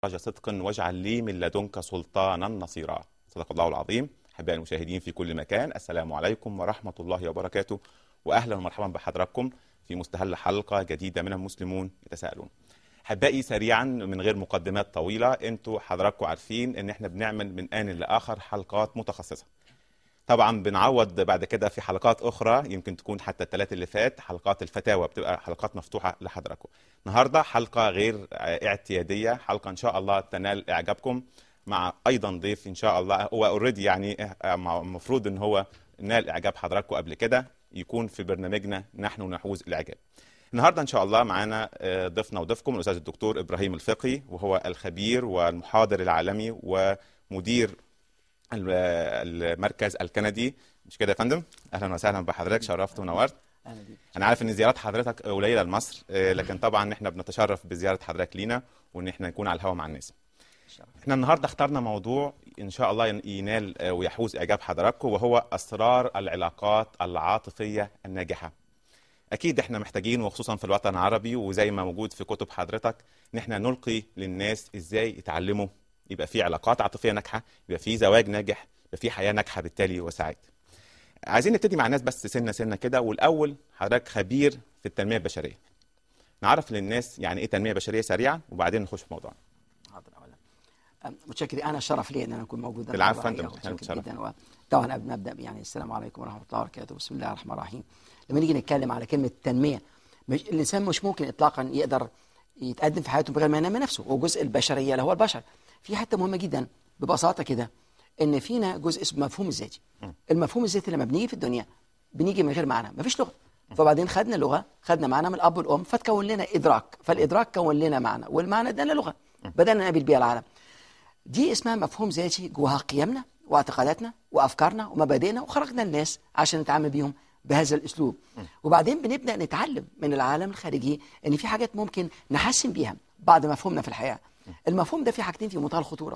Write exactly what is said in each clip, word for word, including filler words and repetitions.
صدق واجعل لي من لدنك سلطانا نصيرا. صدق الله العظيم. أحبائي المشاهدين في كل مكان، السلام عليكم ورحمة الله وبركاته، وأهلا ومرحبا بحضراتكم في مستهل حلقة جديدة من المسلمون يتساءلون. أحبائي سريعا من غير مقدمات طويلة، انتوا حضراتكم عارفين ان احنا بنعمل من آن لآخر حلقات متخصصة. طبعا بنعوض بعد كده في حلقات أخرى، يمكن تكون حتى الثلاث اللي فات حلقات الفتاوى بتبقى حلقات مفتوحة لحضراتكم. النهارده حلقة غير اعتيادية، حلقة إن شاء الله تنال إعجابكم، مع أيضا ضيف إن شاء الله هو اوريدي يعني المفروض إن هو نال إعجاب حضراتكم قبل كده، يكون في برنامجنا نحن نحوز الإعجاب. النهارده إن شاء الله معانا ضيفنا وضيفكم الأستاذ الدكتور إبراهيم الفقي، وهو الخبير والمحاضر العالمي ومدير المركز الكندي. مش كده يا فندم؟ اهلا وسهلا بحضرتك، شرفت ونورت. انا عارف ان زيارات حضرتك قليله لمصر، لكن طبعا احنا بنتشرف بزياره حضرتك لينا وان احنا نكون على الهواء مع الناس. احنا النهارده اخترنا موضوع ان شاء الله ينال ويحوز اعجاب حضراتكم، وهو اسرار العلاقات العاطفيه الناجحه. اكيد احنا محتاجين، وخصوصا في الوطن العربي وزي ما موجود في كتب حضرتك، ان احنا نلقي للناس ازاي يتعلموا يبقى في علاقات عاطفيه ناجحه، يبقى في زواج ناجح، يبقى في حياه ناجحه بالتالي وسعيد. عايزين نبتدي مع الناس بس سنه سنه كده، والاول حضرتك خبير في التنميه البشريه. نعرف للناس يعني ايه تنميه بشريه سريعا، وبعدين نخش في موضوعنا. حاضر. اولا متشكر، انا شرف لي ان انا اكون موجود. العفو فندم، احنا بنتشرف جدا. طبعا قبل ما ابدا يعني السلام عليكم ورحمه الله وبركاته. بسم الله الرحمن الرحيم. لما نيجي نتكلم على كلمه تنميه، مش الانسان مش ممكن اطلاقا يقدر يتقدم في حياته بغير ما ينمي نفسه، وجزء البشريه اللي هو البشر. في حته مهمه جدا ببساطه كده، ان فينا جزء اسمه مفهوم الذاتي. المفهوم الذاتي لما بنيجي في الدنيا بنيجي من غير معنى، مفيش لغه. فبعدين خدنا لغه، خدنا معنى من الاب والام، فتكون لنا ادراك، فالادراك كون لنا معنى، والمعنى ده لغه بدأنا نقابل بيها العالم. دي اسمها مفهوم ذاتي، جواها قيمنا واعتقاداتنا وافكارنا ومبادئنا، وخرجنا الناس عشان نتعامل بيهم بهذا الاسلوب. وبعدين بنبدا نتعلم من العالم الخارجي ان في حاجات ممكن نحسن بيها بعد مفهومنا في الحياه. المفهوم ده في حاجتين في منتهى الخطوره،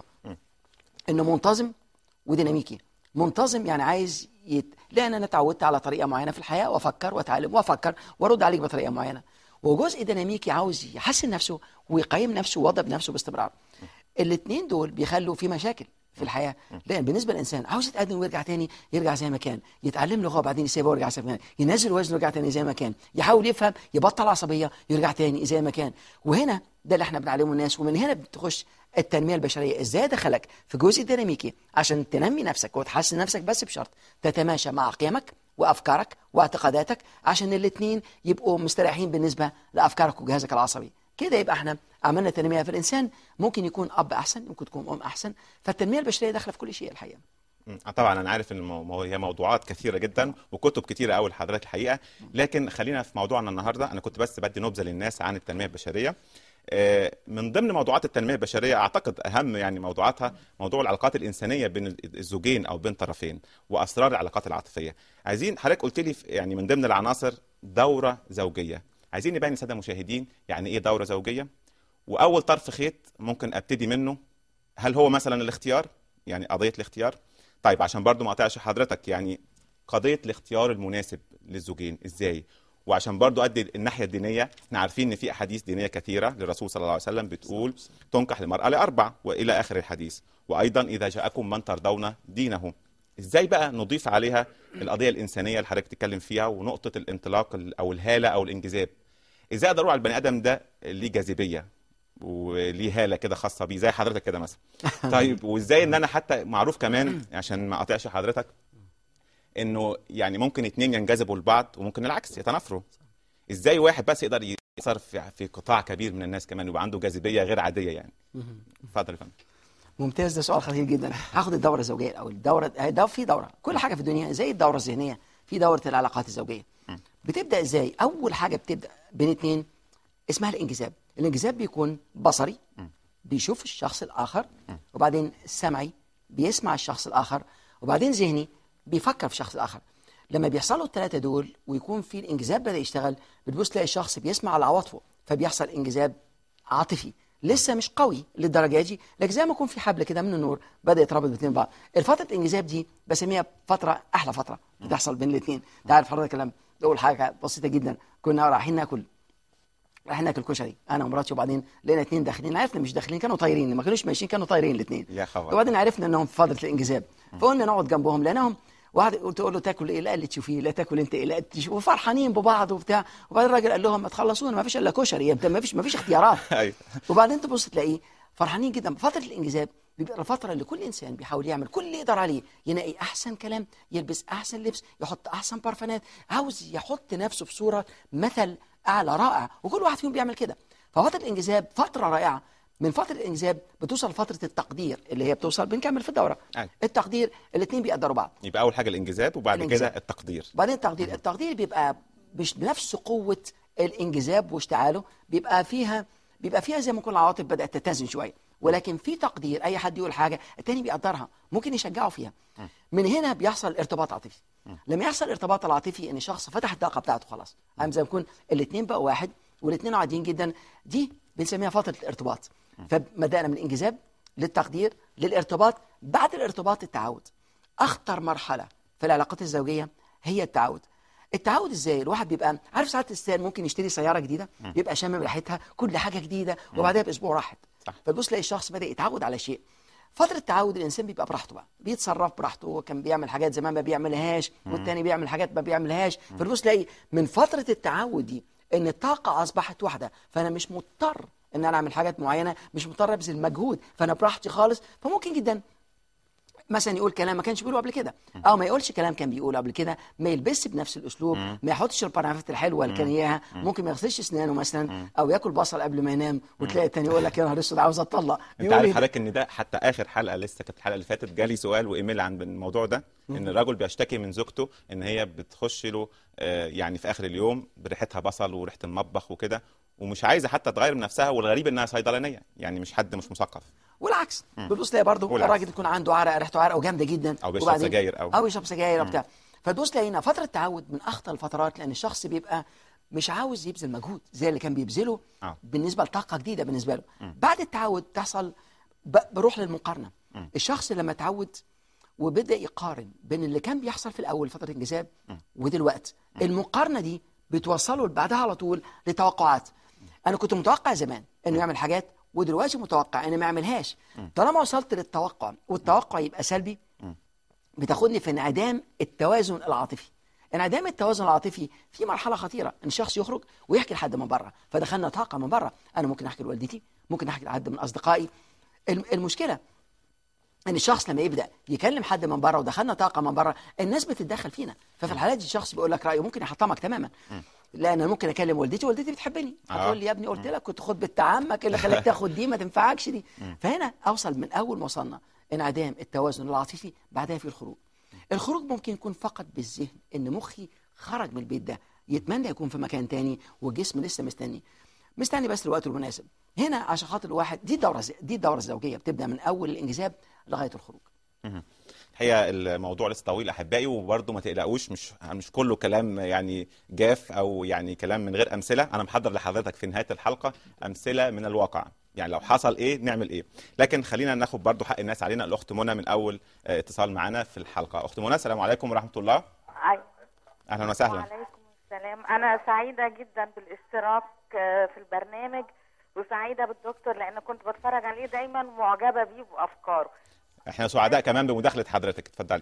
انه منتظم وديناميكي. منتظم يعني عايز يت... لان انا اتعودت على طريقه معينه في الحياه، وافكر واتعلم وافكر وارد عليك بطريقه معينه. وجزء ديناميكي عاوز يحسن نفسه ويقيم نفسه ويوضب نفسه باستمرار. الاثنين دول بيخلوا في مشاكل في الحياه، لان بالنسبه للانسان عاوز يتقدم ويرجع تاني، يرجع زي ما كان، يتعلم لغه وبعدين يسيبها ويرجع زي ما كان، ينزل وزنه ويرجع تاني زي ما كان، يحاول يفهم، يبطل عصبيه، يرجع تاني زي ما كان. وهنا ده اللي احنا بنعلمه الناس، ومن هنا بتخش التنميه البشريه. ازاي دخلك في جزء ديناميكي عشان تنمي نفسك وتحسن نفسك، بس بشرط تتماشى مع قيمك وافكارك واعتقاداتك، عشان الاثنين يبقوا مستريحين بالنسبه لافكارك وجهازك العصبي. كده يبقى احنا عملنا تنميه في الانسان. ممكن يكون اب احسن، ممكن تكون ام احسن. فالتنميه البشريه داخله في كل شيء الحقيقه. طبعا انا عارف ان هي موضوعات كثيره جدا وكتب كثيره قوي لحضرتك الحقيقه، لكن خلينا في موضوعنا النهارده. انا كنت بس بدي نبذه للناس عن التنميه البشريه. من ضمن موضوعات التنميه البشريه اعتقد اهم يعني موضوعاتها موضوع العلاقات الانسانيه بين الزوجين او بين طرفين، واسرار العلاقات العاطفيه. عايزين حضرتك قلت لي يعني من ضمن العناصر دوره زوجيه. عايزين نبين للساده المشاهدين يعني ايه دوره زوجيه، واول طرف خيط ممكن ابتدي منه، هل هو مثلا الاختيار، يعني قضيه الاختيار؟ طيب عشان برضو ما اقطعش حضرتك، يعني قضيه الاختيار المناسب للزوجين ازاي؟ وعشان برضو ادي الناحيه الدينيه، احنا عارفين ان في احاديث دينيه كثيره للرسول صلى الله عليه وسلم بتقول تنكح المراه لاربع والى اخر الحديث، وايضا اذا جاءكم من ترضون دينه. ازاي بقى نضيف عليها القضيه الانسانيه اللي حضرتك بتتكلم فيها، ونقطه الانطلاق او الهاله او الانجذاب؟ ازاي اقدر اقول على البني ادم ده ليه جاذبيه وليه هاله كده خاصه بيه زي حضرتك كده مثلا؟ طيب وازاي ان انا حتى معروف كمان عشان ما اقاطعش حضرتك انه يعني ممكن اتنين ينجذبوا لبعض وممكن العكس يتنافروا. ازاي واحد بس يقدر يأثر في, في قطاع كبير من الناس كمان ويبقى عنده جاذبيه غير عاديه يعني؟ اتفضل يا فندم. ممتاز، ده سؤال خطير جدا. هاخد الدوره الزوجيه الاول. الدوره ده في دوره، كل حاجه في الدنيا زي الدوره الذهنيه، في دوره العلاقات الزوجيه. بتبدا ازاي؟ اول حاجه بتبدا بين اتنين اسمها الانجذاب. الانجذاب بيكون بصري، بيشوف الشخص الاخر، وبعدين سمعي بيسمع الشخص الاخر، وبعدين ذهني بيفكر في الشخص الاخر. لما بيحصلوا الثلاثه دول ويكون في الانجذاب بدا يشتغل، بتبص تلاقي الشخص بيسمع على عواطفه، فبيحصل انجذاب عاطفي لسه مش قوي للدرجه دي، لكن زي ما يكون في حبل كده من النور بدا يتربط بين بعض. الفتره الانجذاب دي بسميها فتره احلى فتره بتحصل بين الاثنين. تعرف حضرتك لما اقول حاجه بسيطه جدا، كنا رايحين ناكل رايحين ناكل كشري انا ومراتي، وبعدين لقينا اثنين داخلين، عرفنا مش داخلين كانوا طايرين، ما كانوش ماشيين كانوا طايرين الاثنين. يا خبر. وبعدين عرفنا انهم في فتره الانجذاب، فقلنا نقعد جنبهم لانهم واحد قلت له تاكل ايه؟ لا اللي تشوفيه، لا تاكل انت ايه، لا تشوف، وفرحانين ببعض وبتاع. وبعدين الراجل قال لهم ما تخلصونا، ما فيش الا كشري، ما فيش ما فيش اختيارات. وبعدين تبص تلاقيه فرحانين جدا. فتره الانجذاب بيبقى الفتره اللي كل انسان بيحاول يعمل كل اللي يقدر عليه، ينقي احسن كلام، يلبس احسن لبس، يحط احسن بارفانات، عاوز يحط نفسه في صوره مثل اعلى رائع، وكل واحد فيهم بيعمل كده. ففتره الانجذاب فتره رائعه. من فتره الانجذاب بتوصل فتره التقدير اللي هي بتوصل، بنكمل في الدوره. أي. التقدير الاثنين بيقدروا بعض. يبقى اول حاجه الانجذاب وبعد الانجذاب. كده التقدير. بعدين التقدير. التقدير بيبقى مش بنفس قوه الانجذاب واشتعاله، بيبقى فيها بيبقى فيها زي ما يكون العواطف بدات تتزن شويه، ولكن في تقدير. اي حد يقول حاجه الثاني بيقدرها، ممكن يشجعه فيها. من هنا بيحصل ارتباط عاطفي. لما يحصل الارتباط العاطفي ان الشخص فتح الطاقه بتاعته خلاص، عم زي ما يكون الاثنين بقوا واحد والاثنين عاديين جدا، دي بنسميها فتره الارتباط. فبدانا من الانجذاب للتقدير للارتباط. بعد الارتباط التعود. اخطر مرحله في العلاقات الزوجيه هي التعود. التعود ازاي؟ الواحد بيبقى عارف ساعات الانسان ممكن يشتري سياره جديده، بيبقى شامم ريحتها، كل حاجه جديده، وبعدها باسبوع راحت. فتبص تلاقي الشخص بدا يتعود على شيء. فتره التعود الانسان بيبقى براحته بقى، بيتصرف براحته، هو كان بيعمل حاجات زمان ما بيعملهاش، والتاني بيعمل حاجات ما بيعملهاش. فتبص تلاقي من فتره التعود دي ان الطاقه اصبحت واحده، فانا مش مضطر ان انا اعمل حاجات معينه، مش مضطر ابذل مجهود، فانا براحتي خالص. فممكن جدا مثلا يقول كلام ما كانش بيقوله قبل كده، او ما يقولش كلام كان بيقوله قبل كده، ما يلبسش بنفس الاسلوب، ما يحطش البرانفات الحلوه اللي كان اياها، ممكن ما يغسلش اسنانه مثلا، او ياكل بصل قبل ما ينام، وتلاقي الثاني يقول لك يا نهار اسود عاوز اتطلق. انت عارف حضرتك ان ده حتى اخر حلقه لسه كانت الحلقه اللي فاتت جالي سؤال وايميل عن الموضوع ده، ان الراجل بيشتكي من زوجته ان هي بتخش له آه يعني في اخر اليوم بريحتها بصل وريحه المطبخ وكده، ومش عايزه حتى تغير من نفسها، والغريب انها صيدلانيه يعني مش حد مش مثقف. والعكس بتبص تلاقي برضه الراجل يكون عنده عرق، ريحته عرق وجامده جدا، او بيشرب سجاير او او يشرب سجاير وبتاع. فتبص تلاقي هنا فتره تعود من اخطر الفترات، لان الشخص بيبقى مش عاوز يبذل مجهود زي اللي كان بيبذله أوه. بالنسبه لطاقه جديده بالنسبه له. م. بعد التعود تحصل بروح للمقارنه. م. الشخص لما تعود وبدا يقارن بين اللي كان بيحصل في الاول فتره الانجذاب ودلوقتي، المقارنه دي بتوصله بعدها على طول لتوقعات. انا كنت متوقع زمان انه يعمل حاجات، ودلوقتي متوقع اني ما اعملهاش. طالما وصلت للتوقع والتوقع يبقى سلبي، بتاخدني في انعدام التوازن العاطفي. انعدام التوازن العاطفي في مرحله خطيره، ان الشخص يخرج ويحكي لحد من بره، فدخلنا طاقه من بره. انا ممكن احكي لوالدتي، ممكن احكي لحد من اصدقائي. المشكله ان الشخص لما يبدا يكلم حد من بره ودخلنا طاقه من بره، الناس بتتدخل فينا. ففي الحالات دي الشخص بيقول لك رايه، ممكن يحطمك تماما. لان انا ممكن اكلم والدتي، والدتي بتحبني، هتقول لي يا ابني قلت لك كنت خد بنت عمك اللي خلاك تاخد دي، ما تنفعكش دي. فهنا اوصل من اول ما وصلنا انعدام التوازن العاطفي، بعدها في الخروج. الخروج ممكن يكون فقط بالذهن، ان مخي خرج من البيت ده، يتمنى يكون في مكان تاني، والجسم لسه مستني مستني بس الوقت المناسب. هنا عشان خاطر الواحد، دي الدوره دي الدوره الزوجيه بتبدا من اول الانجذاب لغايه الخروج. الحقيقه الموضوع لسه طويل احبائي، وبرضه ما تقلقوش، مش مش كله كلام يعني جاف او يعني كلام من غير امثله. انا محضر لحضرتك في نهايه الحلقه امثله من الواقع، يعني لو حصل ايه نعمل ايه. لكن خلينا ناخد برضه حق الناس علينا. الاخت منى من اول اتصال معانا في الحلقه. اخت منى السلام عليكم ورحمه الله. أي. اهلا وسهلا. وعليكم السلام. انا سعيده جدا بالاشتراك في البرنامج، وسعيده بالدكتور لان كنت بتفرج عليه دايما معجبه بيه وافكاره. احنا سعداء كمان بمداخله حضرتك، اتفضلي.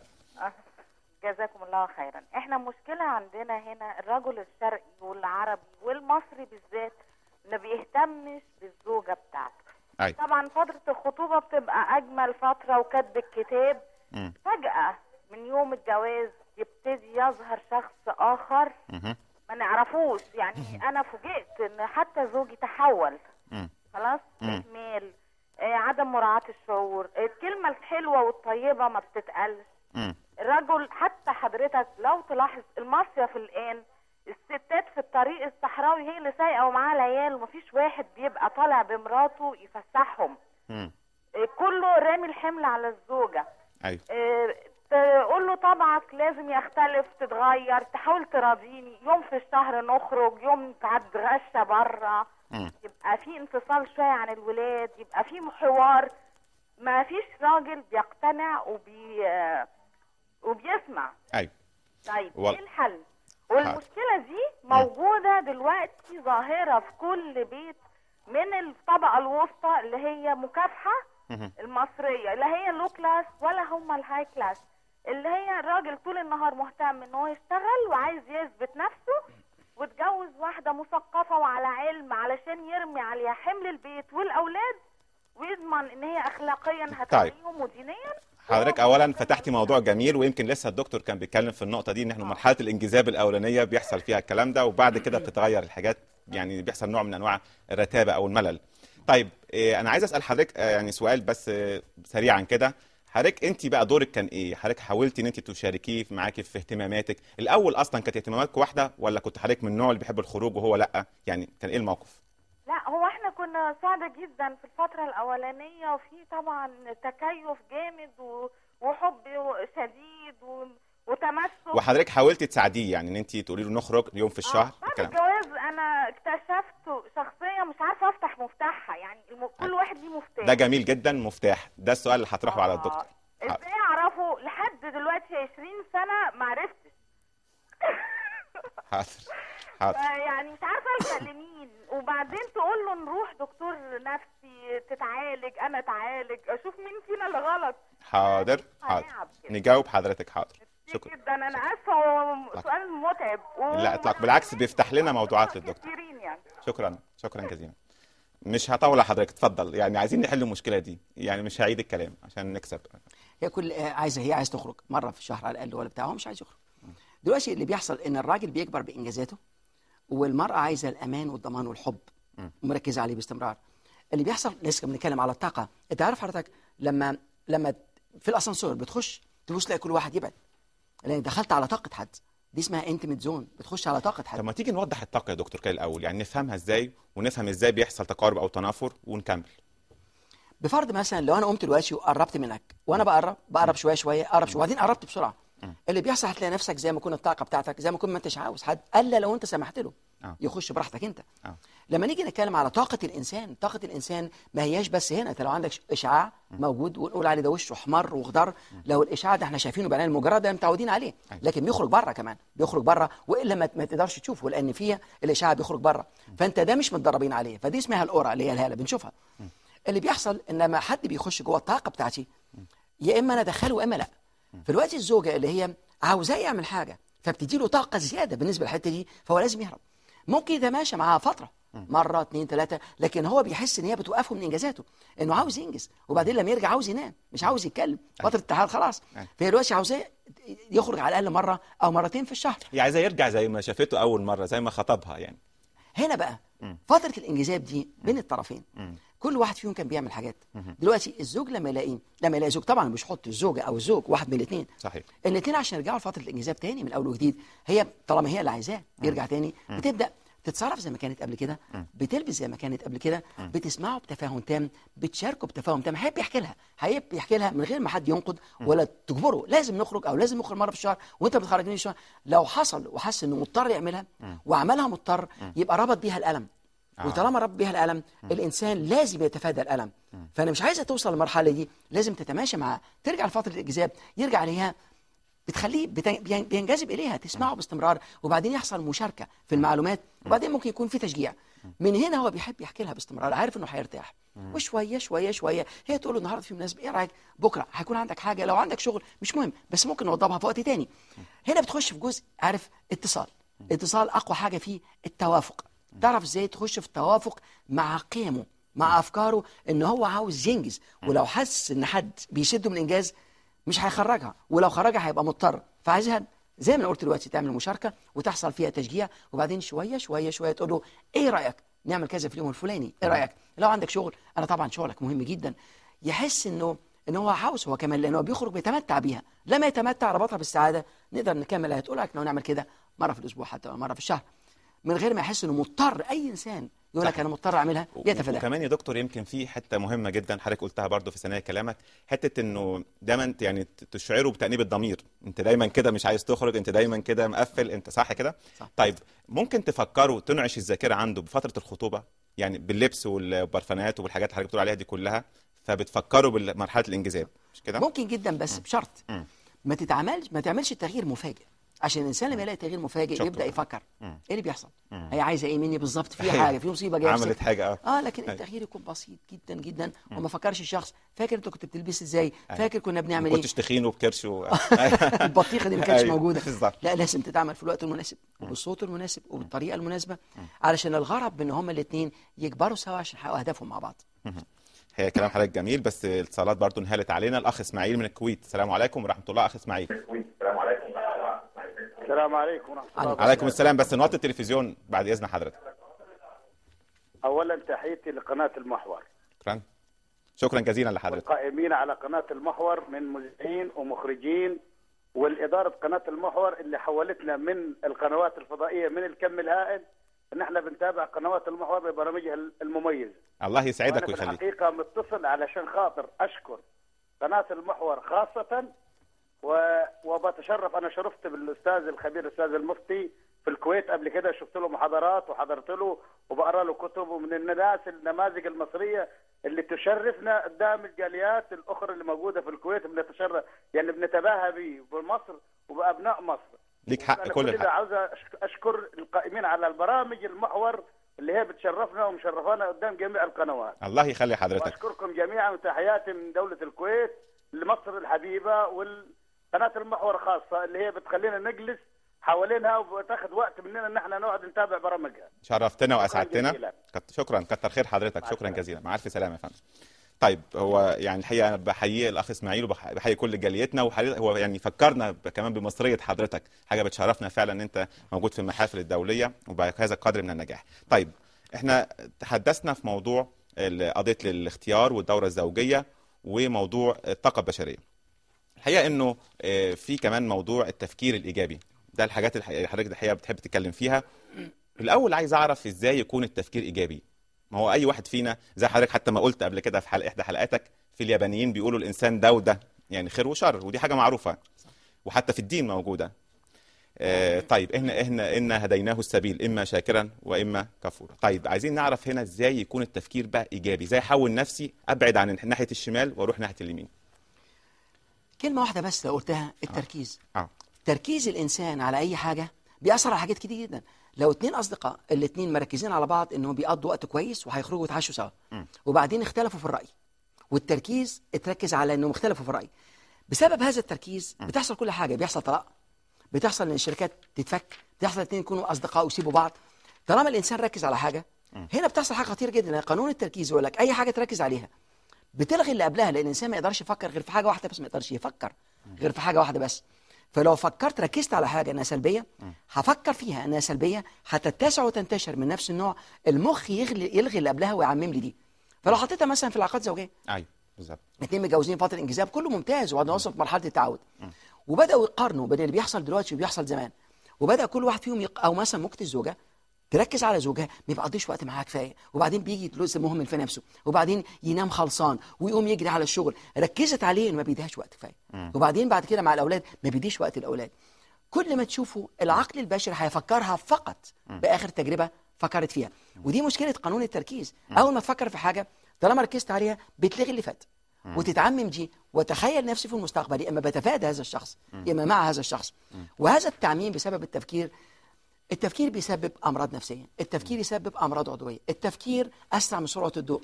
جزاكم الله خيرا. احنا مشكله عندنا هنا الرجل الشرقي والعربي والمصري بالذات ما بيهتمش بالزوجه بتاعته. أي. طبعا فتره الخطوبه بتبقى اجمل فتره وكتب الكتاب. م. فجاه من يوم الجواز يبتدي يظهر شخص اخر م. ما نعرفوش. يعني انا فوجئت ان حتى زوجي تحول. م. خلاص اهمال، آه عدم مراعاة الشعور، الكلمة الحلوة والطيبة ما بتتقلش. م. الرجل حتى حضرتك لو تلاحظ المصيف الآن الستات في الطريق الصحراوي هي اللي سايقة ومعاها العيال، ومفيش واحد بيبقى طالع بمراته يفسحهم. م. آه كله رامي الحمل على الزوجة. أيوة. آه تقول له طبعك لازم يختلف، تتغير، تحاول تراضيني، يوم في الشهر نخرج، يوم نتغشى بره، يبقى في انفصال شويه عن الولاد، يبقى في حوار. ما فيش راجل بيقتنع وبي وبيسمع. ايوه. طيب و... ايه الحل؟ والمشكله دي موجوده دلوقتي ظاهره في كل بيت، من الطبقه الوسطى اللي هي مكافحه المصريه، لا هي اللو كلاس ولا هم الهاي كلاس، اللي هي الراجل طول النهار مهتم ان هو يشتغل وعايز يثبت نفسه، واتجوز واحده مثقفه وعلى علم علشان يرمي عليها حمل البيت والاولاد، ويضمن ان هي اخلاقيا هتعليهم ودينيا. حضرتك اولا فتحتي موضوع جميل، ويمكن لسه الدكتور كان بيتكلم في النقطه دي، ان احنا مرحله الانجذاب الاولانيه بيحصل فيها الكلام ده، وبعد كده بتتغير الحاجات، يعني بيحصل نوع من انواع الرتابه او الملل. طيب إيه، انا عايز اسال حضرتك يعني سؤال بس سريعا كده، حضرتك انت بقى دورك كان ايه؟ حضرتك حاولتي ان انت تشاركيه معاكي في اهتماماتك الاول؟ اصلا كانت اهتماماتك واحده، ولا كنت حضرتك من النوع اللي بيحب الخروج وهو لا؟ يعني كان ايه الموقف؟ لا هو احنا كنا سعداء جدا في الفتره الاولانيه، وفي طبعا تكيف جامد وحب شديد وتمسك. وحضرتك حاولتي تساعديه، يعني ان انت تقولي له نخرج يوم في الشهر؟ بعد الجواز انا اكتشفت شخصيه مش عارفه افتح مفتاحها، يعني الم... كل واحد ليه مفتاح. ده جميل جدا، مفتاح، ده السؤال اللي هطرحه على الدكتور. ازاي اعرفه؟ لحد دلوقتي عشرين سنه ما عرفتش. حاضر حاضر. يعني مش عارفه الجا لمين، وبعدين تقول له نروح دكتور نفسي تتعالج، انا اتعالج، اشوف مين فينا اللي غلط. حاضر حاضر، نجاوب حضرتك. حاضر، شكرا جدا. انا اسفه، هو سؤال متعب و... لا اطلاق، بالعكس بيفتح لنا موضوعات للدكتور. يعني. شكرا شكرا جزيلا. مش هطول حضرتك، اتفضل، يعني عايزين نحل المشكله دي، يعني مش هعيد الكلام عشان نكسب. هي كل عايزه هي عايز تخرج مره في الشهر على الاقل، ولا بتاعه مش عايز يخرج. دلوقتي اللي بيحصل ان الراجل بيكبر بانجازاته، والمراه عايزه الامان والضمان والحب ومركزه عليه باستمرار. اللي بيحصل لسه بنتكلم على الطاقه. انت عارف حضرتك لما لما في الاسانسور بتخش تبص تلاقي كل واحد يبعد، لان دخلت على طاقه حد، دي اسمها انتيميت زون، بتخش على طاقه حد. طب ما تيجي نوضح الطاقه يا دكتور كده الاول، يعني نفهمها ازاي، ونفهم ازاي بيحصل تقارب او تنافر، ونكمل. بفرض مثلا لو انا قمت دلوقتي وقربت منك، وانا بقرب بقرب شويه شويه، قرب شويه، وبعدين قربت بسرعه، اللي بيحصل هتلاقي نفسك زي ما يكون الطاقه بتاعتك زي ما يكون ما انتش عاوز حد، الا لو انت سمحت له أوه. يخش براحتك انت. أوه. لما نيجي نتكلم على طاقه الانسان، طاقه الانسان ما هياش بس هنا. انت لو عندك اشعاع موجود ونقول عليه ده وشه احمر واخضر، لو الاشعاع ده احنا شايفينه بعين المجرد ده متعودين عليه، لكن بيخرج بره كمان، بيخرج بره، والا ما, ما تقدرش تشوفه، لان فيه الاشعاع بيخرج بره، فانت ده مش متدربين عليه، فدي اسمها الاورا اللي هي الهاله بنشوفها. اللي بيحصل ان لما حد بيخش جوه الطاقه بتاعتي، يا اما انا ادخله واما لا. في الوقت الزوجه اللي هي عاوزاه يعمل حاجه، فبتدي له طاقه زياده بالنسبه للحته دي، فهو لازم يهرب. ممكن يتماشى معاها فتره، مره اثنين ثلاثه، لكن هو بيحس ان هي بتوقفه من انجازاته، انه عاوز ينجز، وبعدين لما يرجع عاوز ينام، مش عاوز يتكلم، فتره التحال خلاص. فهي دلوقتي عاوزاه يخرج على الاقل مره او مرتين في الشهر، هي عايزاه يرجع زي ما شافته اول مره، زي ما خطبها يعني. هنا بقى فتره الانجذاب دي بين الطرفين، كل واحد فيهم كان بيعمل حاجات. دلوقتي الزوج لما يلاقي لما يلاقي زوج، طبعا مش حط الزوجه او الزوج، واحد من الاثنين، صحيح، الاثنين عشان يرجعوا لفتره الانجذاب تاني من اول وجديد، هي طالما هي اللي عايزاه يرجع تاني، بتبدا تتصرف زي ما كانت قبل كده، بتلبس زي ما كانت قبل كده، بتسمعه بتفاهم تام، بتشاركه بتفاهم تام، هيبقى يحكي لها هيبقى يحكي لها من غير ما حد ينقد ولا تجبره، لازم نخرج او لازم نخرج مره في الشهر وانت بتخرجني الشهر. لو حصل وحس انه مضطر يعملها وعملها مضطر، يبقى ربط بيها الالم، وطالما ربط بيها الالم، الانسان لازم يتفادى الالم. فانا مش عايزه توصل للمرحله دي، لازم تتماشى معاه، ترجع لفتره الانجذاب، يرجع ليها، بتخليه بينجذب اليها، تسمعه باستمرار، وبعدين يحصل مشاركه في المعلومات، وبعدين ممكن يكون في تشجيع. من هنا هو بيحب يحكي لها باستمرار، عارف انه هيرتاح، وشويه شويه شويه هي تقول له النهارده في مناسبه، ايه رايك بكره هيكون عندك حاجه، لو عندك شغل مش مهم بس ممكن نوضبها في وقت تاني. هنا بتخش في جزء، عارف، اتصال. اتصال اقوى حاجه فيه التوافق. تعرف ازاي تخش في التوافق مع قيمه، مع افكاره، ان هو عاوز ينجز، ولو حس ان حد بيشده من الانجاز مش هيخرجها، ولو خرجها هيبقى مضطر، فعايزها زي ما انا قلت دلوقتي تعمل مشاركه وتحصل فيها تشجيع، وبعدين شويه شويه شويه تقول له ايه رايك نعمل كذا في اليوم الفلاني، ايه رايك لو عندك شغل، انا طبعا شغلك مهم جدا، يحس انه ان هو عاوز هو كمان، لانه بيخرج بيتمتع بيها، لما يتمتع ربطها بالسعاده، نقدر نكمل. هتقول لك لو نعمل كده مره في الاسبوع حتى مره في الشهر، من غير ما يحس انه مضطر. اي انسان يقول لك انا مضطر اعملها يتفادى. وكمان يا دكتور يمكن في حته مهمه جدا حضرتك قلتها برضو في ثنايا كلامك، حته انه دايما يعني تشعره بتأنيب الضمير، انت دايما كده مش عايز تخرج، انت دايما كده مقفل، انت صح كده؟ صح. طيب ممكن تفكروا تنعش الذاكره عنده بفتره الخطوبه، يعني باللبس والبرفانات والحاجات اللي حضرتك بتقول عليها دي كلها، فبتفكروا بمرحله الانجذاب، مش كده؟ ممكن جدا، بس م. بشرط م. ما تتعاملش ما تعملش التغيير مفاجئ. عشان الانسان لما يلاقي تغيير مفاجئ شكرا. يبدا يفكر مم. ايه اللي بيحصل، مم. هي عايزه ايه مني بالظبط، في أيوة. حاجه، في مصيبه جايه عملت حاجه اه اه لكن أيوة. التغيير يكون بسيط جدا جدا وما فكرش الشخص، فاكر انت كنت بتلبس ازاي، فاكر كنا بنعمل ما ايه، كنتش تخين وبكرش و... البطيخه دي ما كانتش أيوة. موجوده، بالظبط. لا لازم تتعمل في الوقت المناسب وبالصوت المناسب وبالطريقه المناسبه، علشان الغرض بان هما الاثنين يكبروا سوا عشان يحققوا اهدافهم مع بعض. هي كلام حضرتك جميل، بس الاتصالات برضو انهالت علينا. الاخ اسماعيل من الكويت، السلام عليكم ورحمه الله. اخ اسماعيل. السلام عليكم ورحمة الله وبركاته. عليكم السلام، بس نوطي التلفزيون بعد اذن حضرتك. أولا تحياتي لقناة المحور، شكرا شكرا جزيلا لحضرتك. القائمين على قناة المحور من مذيعين ومخرجين، والإدارة قناة المحور اللي حولتنا من القنوات الفضائية من الكم الهائل ان احنا بنتابع قنوات المحور ببرامجها المميزة. الله يسعدك وأنا ويخليك. في الحقيقة متصل علشان خاطر أشكر قناة المحور خاصة، و... وبتشرف، أنا شرفت بالأستاذ الخبير الأستاذ المفتي في الكويت قبل كده، شفت له محاضرات وحضرت له وبقرا له كتب، ومن الناس النماذج المصرية اللي تشرفنا قدام الجاليات الأخرى اللي موجودة في الكويت، بنتشرف يعني بنتباهى به بمصر وبأبناء مصر. ليك حق، أنا كل كل الحق. عاوز أشكر القائمين على البرامج المحور اللي هي بتشرفنا ومشرفانا قدام جميع القنوات. الله يخلي حضرتك. واشكركم جميعا وتحياتي من دولة الكويت لمصر الحبيبة، والقناة المحور خاصة اللي هي بتخلينا نجلس حوالينها وبتاخذ وقت مننا ان احنا نقعد نتابع برامجها. شرفتنا واسعدتنا. جزيلا. كت- شكرا، كتر خير حضرتك، مع شكرا السلامة. جزيلا، مع الف سلامه يا فندم. طيب، هو يعني الحقيقه انا بحيي الاخ اسماعيل وبحيي كل جاليتنا، وحقيقة هو يعني فكرنا ب- كمان بمصريه حضرتك، حاجه بتشرفنا فعلا ان انت موجود في المحافل الدوليه وبهذا القدر من النجاح. طيب، احنا تحدثنا في موضوع ال- قضيه الاختيار والدوره الزوجيه وموضوع الطاقه البشريه. الحقيقه انه آه، في كمان موضوع التفكير الايجابي، ده الحاجات اللي حضرتك الحقيقه بتحب تتكلم فيها. الاول عايز اعرف ازاي يكون التفكير ايجابي. ما هو اي واحد فينا زي حضرتك حتى ما قلت قبل كده في حلقه احدى حلقاتك، في اليابانيين بيقولوا الانسان ده وده، يعني خير وشر، ودي حاجه معروفه وحتى في الدين موجوده. آه طيب، احنا احنا ان هديناه السبيل اما شاكرا واما كفورا. طيب، عايزين نعرف هنا ازاي يكون التفكير بقى ايجابي، ازاي احول نفسي ابعد عن ناحيه الشمال واروح ناحيه اليمين. كلمه واحده بس لو قلتها، التركيز. اه تركيز الانسان على اي حاجه بيأثر على حاجات كتير جدا. لو اتنين اصدقاء الاثنين مركزين على بعض انهم بيقضوا وقت كويس وهيخرجوا يتعشوا سوا، وبعدين اختلفوا في الراي، والتركيز اتركز على انهم اختلفوا في الراي، بسبب هذا التركيز بتحصل كل حاجه، بيحصل طلاق، بتحصل ان الشركات تتفك، بتحصل اتنين يكونوا اصدقاء ويسيبوا بعض. طالما الانسان ركز على حاجه، هنا بتحصل حاجه خطيره جدا. قانون التركيز يقول لك اي حاجه تركز عليها بتلغي اللي قبلها، لان الانسان ما يقدرش يفكر غير في حاجه واحده بس، ما يقدرش يفكر غير في حاجه واحده بس. فلو فكرت ركزت على حاجه انها سلبيه، هفكر فيها انها سلبيه، هتتسع وتنتشر من نفس النوع، المخ يغلي يلغي اللي قبلها ويعمم لي دي. فلو حطيتها مثلا في العلاقات الزوجيه، ايوه بالظبط، اتنين متجوزين فتره انجذاب كله ممتاز، وبعدين وصلوا في مرحله التعود، وبداوا يقارنوا بين اللي بيحصل دلوقتي وبيحصل زمان، وبدا كل واحد فيهم يق... او مثلا ممكن الزوجه تركز على زوجها ما بيقضيش وقت معاها كفايه، وبعدين بيجي يتلوث مهمل في نفسه، وبعدين ينام خلصان ويقوم يجري على الشغل، ركزت عليه انه ما بيديهاش وقت كفايه، وبعدين بعد كده مع الاولاد ما بيديش وقت الاولاد. كل ما تشوفوا العقل البشري هيفكرها فقط باخر تجربه فكرت فيها، ودي مشكله قانون التركيز. اول ما تفكر في حاجه طالما ركزت عليها بتلغي اللي فات وتتعمم دي، وتخيل نفسي في المستقبل يا اما بتفادى هذا الشخص يا اما مع هذا الشخص. وهذا التعميم بسبب التفكير. التفكير بيسبب امراض نفسيه، التفكير يسبب امراض عضويه، التفكير اسرع من سرعه الضوء.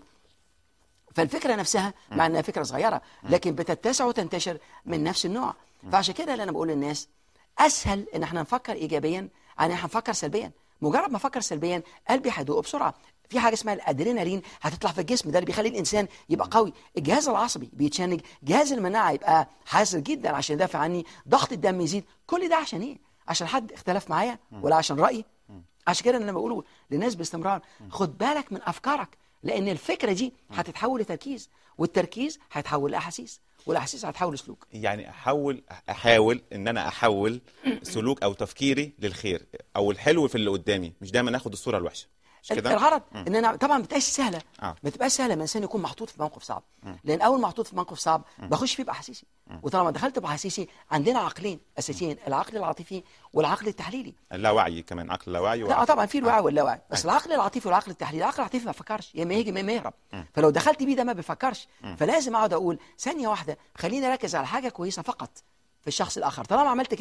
فالفكره نفسها مع انها فكره صغيره لكن بتتسع وتنتشر من نفس النوع. فعشان كده اللي انا بقول للناس اسهل ان احنا نفكر ايجابيا عن ان احنا نفكر سلبيا. مجرد ما افكر سلبيا قلبي هيدوق بسرعه. في حاجه اسمها الادرينالين هتطلع في الجسم، ده اللي بيخلي الانسان يبقى قوي، الجهاز العصبي بيتشنج، جهاز المناعه يبقى حذر جدا عشان يدافع عني، ضغط الدم يزيد. كل ده عشان ايه؟ عشان حد اختلف معايا ولا عشان رايي؟ عشان كده انا لما بقوله للناس باستمرار خد بالك من افكارك، لان الفكره دي هتتحول لتركيز، والتركيز هيتحول لاحاسيس، والاحاسيس هتحول لسلوك. يعني احول احاول ان انا احول سلوك او تفكيري للخير او الحلو في اللي قدامي، مش دايما اخد الصوره الوحشه. مش كده؟ الغرض ان انا طبعا ما بتبقاش سهله، آه. ما تبقاش سهله لما الانسان يكون محطوط في موقف صعب، لان اول ما محطوط في موقف صعب بخش فيه باحاسيسي، وطالما دخلت باحاسيسي عندنا عقلين اساسيين، العقل العاطفي والعقل التحليلي. اللاوعي كمان، عقل اللاوعي لا طبعا في الوعي واللاوعي، بس العقل العاطفي والعقل التحليلي، العقل العاطفي ما بيفكرش، يا اما يهجم يا اما يهرب، فلو دخلت بيه ده ما بيفكرش، فلازم اقعد اقول ثانيه واحده خليني اركز على حاجه كويسه فقط في الشخص الاخر. طالما عملت كده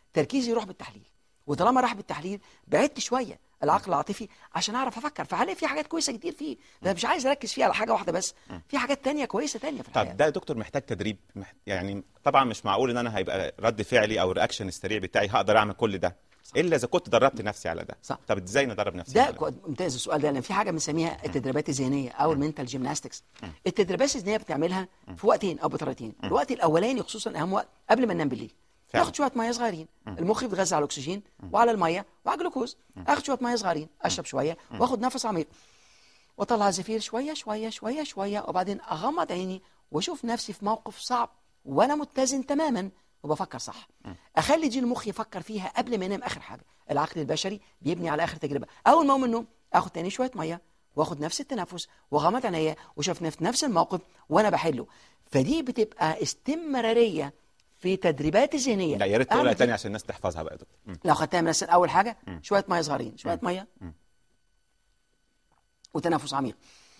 تركيزي يروح بالتحليل، وطالما راح بالتحليل بعدت شويه العقل العاطفي عشان اعرف افكر، فهلاقي في حاجات كويسه كتير فيه، انا مش عايز اركز فيها على حاجه واحده بس، في حاجات تانية كويسه تانية في الحياه. طب ده يا دكتور محتاج تدريب، مح... يعني طبعا مش معقول ان انا هيبقى رد فعلي او الرياكشن السريع بتاعي هقدر اعمل كل ده الا اذا كنت دربت نفسي على ده. صح. طب ازاي ندرب نفسي ده على ده؟ ممتاز السؤال ده، لان في حاجه بنسميها التدريبات الذهنيه او المنتال جيمناستكس. التدريبات الذهنيه بتعملها في وقتين او بطريقتين. الوقت الاولاني خصوصا اهم وقت قبل ما ننام بالليل، فعلا. ناخد شويه ميه صغيرين، المخ بيتغذى على الاكسجين وعلى الميه وعلى الجلوكوز، اخد شويه ميه صغيرين، اشرب شويه واخد نفس عميق واطلع زفير شويه شويه شويه شويه، وبعدين اغمض عيني واشوف نفسي في موقف صعب وانا متزن تماما وبفكر صح. اخلي دي المخ يفكر فيها قبل ما ينام. اخر حاجه العقل البشري بيبني على اخر تجربه. اول ما اقوم من النوم اخد تاني شويه ميه واخد نفس التنفس واغمض عينيا واشوف في نفس الموقف وانا بحله. فدي بتبقى استمراريه في تدريبات الذهنيه. لا يا ريت تقولها تاني عشان الناس تحفظها بقى يا دكتور. لو خدتها مثلا اول حاجه شويه ميه صغيرين، شويه ميه وتنفس عميق،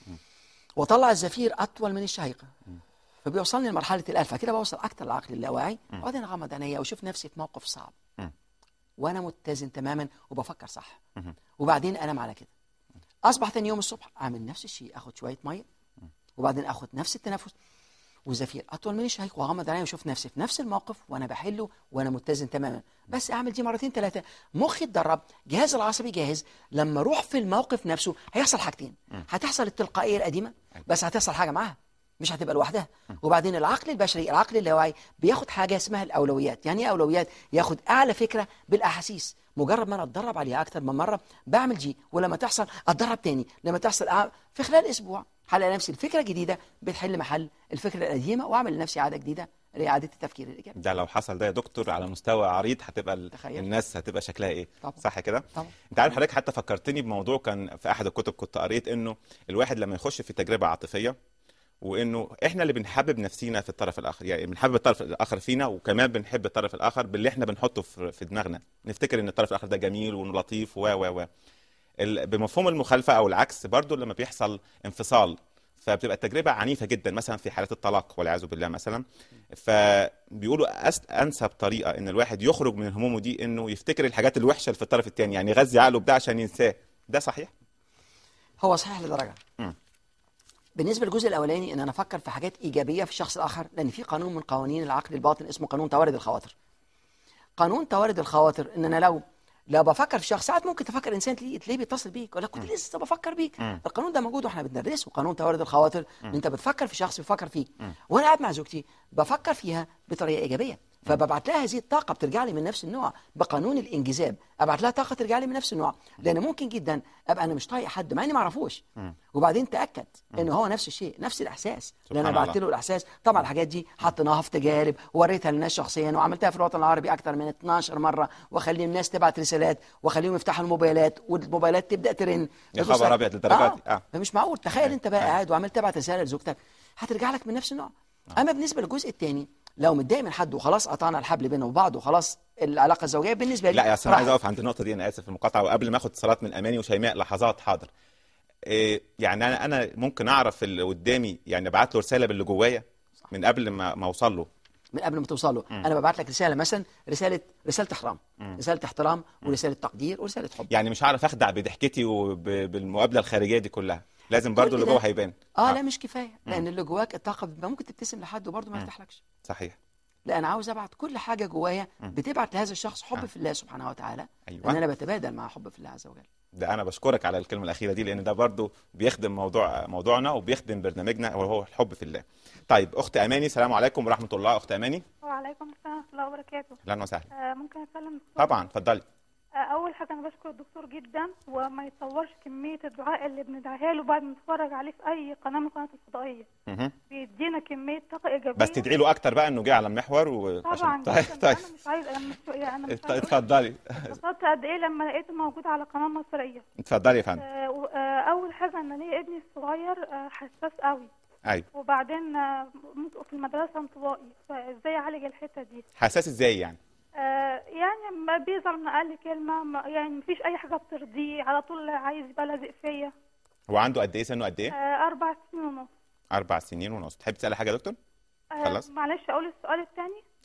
واطلع الزفير اطول من الشهيقه، فبيوصلني لمرحله الالفه، كده بوصل اكتر للعقل اللاواعي، وبعدين اغمض عينيا واشوف نفسي في موقف صعب وانا متزن تماما وبفكر صح، وبعدين انام على كده. اصبح ثاني يوم الصبح اعمل نفس الشيء، اخد شويه ميه وبعدين اخد نفس التنفس وزفير اطول من الشهيق واغمض عيني واشوف نفسي في نفس الموقف وانا بحله وانا متزن تماما. بس اعمل دي مرتين ثلاثه، مخي اتدرب، جهاز العصبي جاهز، لما اروح في الموقف نفسه هيحصل حاجتين، هتحصل التلقائيه القديمه بس هتحصل حاجه معاها مش هتبقى لوحدها. وبعدين العقل البشري العقل اللاواعي بياخد حاجه اسمها الاولويات. يعني ايه اولويات؟ ياخد اعلى فكره بالاحاسيس، مجرد ما انا اتدرب عليها اكتر من مره بعمل دي، ولما تحصل اتدرب تاني، لما تحصل أع... في خلال اسبوع هلاقي نفسي الفكره الجديده بتحل محل الفكره القديمه، واعمل لنفسي عاده جديده اللي هي عاده التفكير الايجابي. ده لو حصل ده يا دكتور على مستوى عريض هتبقى ال... تخيل. الناس هتبقى شكلها ايه؟ طبعا. صح كده؟ طبعا. انت عارف حضرتك حتى فكرتني بموضوع كان في احد الكتب كنت قريت انه الواحد لما يخش في تجربه عاطفيه وانه احنا اللي بنحبب نفسينا في الطرف الاخر، يعني بنحبب الطرف الاخر فينا وكمان بنحب الطرف الاخر باللي احنا بنحطه في في دماغنا، نفتكر ان الطرف الاخر ده جميل ولطيف و و و بمفهوم المخالفه او العكس برضو لما بيحصل انفصال فبتبقى التجربه عنيفه جدا، مثلا في حالات الطلاق والعياذ بالله مثلا. فبيقولوا انسب طريقه ان الواحد يخرج من همومه دي انه يفتكر الحاجات الوحشه اللي في الطرف الثاني، يعني يغذي عقله بده عشان ينساه. ده صحيح؟ هو صحيح لدرجه. م. بالنسبه للجزء الاولاني ان انا افكر في حاجات ايجابيه في الشخص الاخر، لان في قانون من قوانين العقل الباطن اسمه قانون توارد الخواطر. قانون توارد الخواطر ان انا لو لو بفكر في شخص، ساعات ممكن تفكر انسان تلاقيه تلاقيه بيتصل بيك ولا كنت لسه بفكر بيك. م. القانون ده موجود واحنا بندرسه، قانون توارد الخواطر. انت بتفكر في شخص بيفكر فيك، وانا قاعد مع زوجتي بفكر فيها بطريقه ايجابيه، فببعت لها هذه الطاقه بترجع لي من نفس النوع بقانون الانجذاب، ابعت لها طاقه ترجع لي من نفس النوع. لان ممكن جدا ابقى انا مش طايق حد مع اني ما اعرفوش، وبعدين تاكد انه هو نفس الشيء نفس الاحساس، لان انا بعت له الاحساس. طبعا الحاجات دي حطيناها في تجارب ووريتها للناس شخصيا، وعملتها في الوطن العربي اكثر من اثناشر مره، واخلي الناس تبعت رسالات واخليهم يفتحوا الموبايلات والموبايلات تبدا ترن. يا خبر ابيض للدرجه دي. اه فمش معقول. تخيل انت بقى قاعد وعملت تبعت رساله لزوجتك هترجع لك من نفس النوع. اما بالنسبه للجزء الثاني لو متضايق من حد وخلاص قطعنا الحبل بينه وبعض وخلاص العلاقه الزوجيه بالنسبه لي لا يا اصل انا عايز اقف عند النقطه دي، انا اسف في المقاطعه، وقبل ما اخد اتصالات من اماني وشيماء لحظات حاضر. إيه يعني انا انا ممكن اعرف اللي قدامي، يعني ابعت له رساله باللي جوايا من قبل ما ما اوصل له، من قبل ما توصل له. انا ببعت لك رساله مثلا رساله رساله احترام، رساله احترام ورساله تقدير ورساله حب. يعني مش هعرف اخدع بضحكتي وبالمقابله الخارجيه دي كلها، لازم برضو اللي جوه هيبان. اه لا مش كفايه، لان اللي جواك الطاقه ممكن تبتسم لحد وبرضه ما يرتاحلكش. صحيح. لا انا عاوز ابعت كل حاجه جوايا بتبعت لهذا الشخص حب في الله سبحانه وتعالى. أيوة. ان انا بتبادل مع حب في الله عز وجل. ده انا بشكرك على الكلمه الاخيره دي، لان ده برضو بيخدم موضوع موضوعنا وبيخدم برنامجنا وهو الحب في الله. طيب اخت اماني، السلام عليكم ورحمه الله. اخت اماني. وعليكم السلام ورحمه الله وبركاته. اهلا وسهلا. آه ممكن اتكلم دكتور؟ طبعا اتفضلي. آه اول حاجه انا بشكر الدكتور جدا، وما يتصورش كميه الدعاء اللي بندعيها له بعد ما نتفرج عليه في اي قناه من القنوات الفضائيه. اها. بيدينا كميه طاقه ايجابيه. بس تدعي له اكتر بقى انه جه على المحور و... طبعا. طيب طيب انا مش عايز انا مش يعني انا مش اتفضلي. اتبسطت قد ايه لما لقيته موجود على قناه مصريه. اتفضلي يا فندم. آه آه اول حاجه انا ليا ابني الصغير آه حساس قوي. ايوه. وبعدين آه في المدرسه انطوائي، فازاي اعالج الحته دي؟ حساس ازاي يعني؟ آه يعني ما بيزعل من اقل كلمه، ما يعني مفيش اي حاجه بترضيه، على طول عايز يبقى لازق فيا. هو عنده قد ايه سنه قد ايه؟ آه اربع سنين ونص. اربع سنين ونص. تحب تسالي حاجه يا دكتور؟ آه خلاص. معلش اقول السؤال الثاني.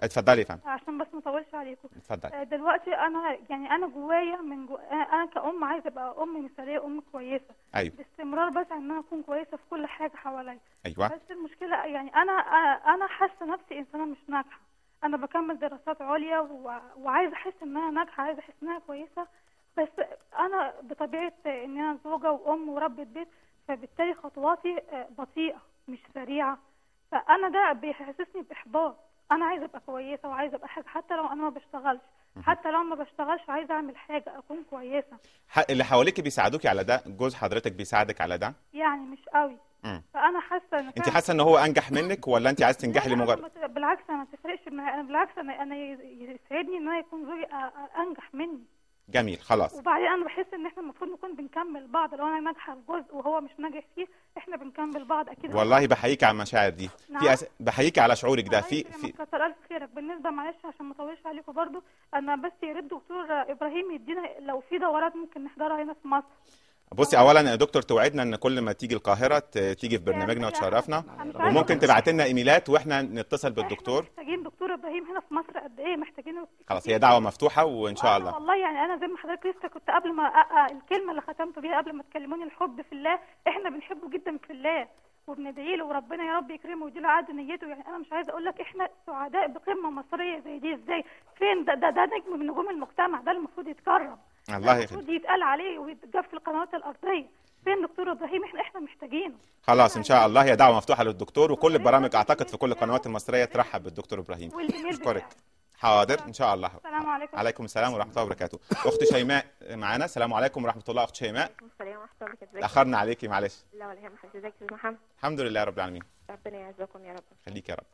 اتفضلي يا فندم. عشان بس ما اطولش عليكم. اتفضلي. آه، دلوقتي انا يعني انا جوايا من جو... انا كأم عايزه ابقى ام مثاليه، ام كويسه. ايوه. باستمرار بس ان انا اكون كويسه في كل حاجه حواليا. ايوه. بس المشكله يعني انا انا حاسه نفسي انسانه مش ناجحه. انا بكمل دراسات عليا و... وعايزه احس ان انا ناجحه، عايزه احس ان انا كويسه. بس انا بطبيعه ان انا زوجه وام وربة بيت، فبالتالي خطواتي بطيئه مش سريعه، فانا ده بيحسسني باحباط. انا عايزه ابقى كويسه وعايزه ابقى حاجه، حتى لو انا ما بشتغلش، حتى لو ما بشتغلش عايزه اعمل حاجه اكون كويسه. اللي حواليك بيساعدوكي على ده؟ جوز حضرتك بيساعدك على ده؟ يعني مش قوي. مم. فانا حاسه ان انت حاسه ان هو انجح منك ولا انت عايز تنجحي لمجرد؟ بالعكس انا ما تفرقش معايا، انا بالعكس انا انا يسعدني ان انا يكون زوجي انجح مني. جميل خلاص. وبعدين انا بحس ان احنا المفروض نكون بنكمل بعض، لو انا ناجحه في جزء وهو مش ناجح فيه احنا بنكمل بعض اكيد. والله بحييكي على المشاعر دي. نعم؟ في أس... بحييكي على شعورك ده. في في كتر الف خيرك. بالنسبه معلش عشان ما اطولش عليكم برضو، انا بس يا ريت دكتور ابراهيم يدينا لو في دورات ممكن نحضرها هنا في مصر. بصي اولا يا دكتور توعدنا ان كل ما تيجي القاهره تيجي في برنامجنا وتشرفنا، وممكن تبعت لنا ايميلات واحنا نتصل بالدكتور. محتاجين دكتور ابراهيم هنا في مصر قد ايه محتاجينه. خلاص هي دعوه مفتوحه وان شاء الله. والله يعني انا زي ما حضرتك لسه كنت قبل ما أقع الكلمه اللي ختمت بيها قبل ما تكلموني، الحب في الله، احنا بنحبه جدا في الله وبندعي له وربنا يا رب يكرمه ويديله عقد نيته. يعني انا مش عايزه اقول لك احنا سعداء بقمه مصريه زي دي ازاي؟ فين ده ده, ده نجم من نجوم المجتمع، ده المفروض يتكرم، الله يخليك، المفروض يتقال عليه ويتجاب في القنوات الارضيه. فين دكتور ابراهيم؟ احنا احنا محتاجينه. خلاص ان شاء الله هي دعوه مفتوحه للدكتور، وكل البرامج اعتقد في كل القنوات المصريه ترحب بالدكتور ابراهيم. اشكرك. حاضر ان شاء الله. السلام عليكم. عليكم السلام ورحمه الله وبركاته. اخت شيماء معانا. السلام عليكم ورحمه الله. اخت شيماء. وعليكم السلام ورحمه الله وبركاته. تاخرنا عليكي معلش. لا ولا يهمك. ازيك يا استاذ محمد؟ الحمد لله رب العالمين. ربنا يعزكم يا رب. خليك يا رب.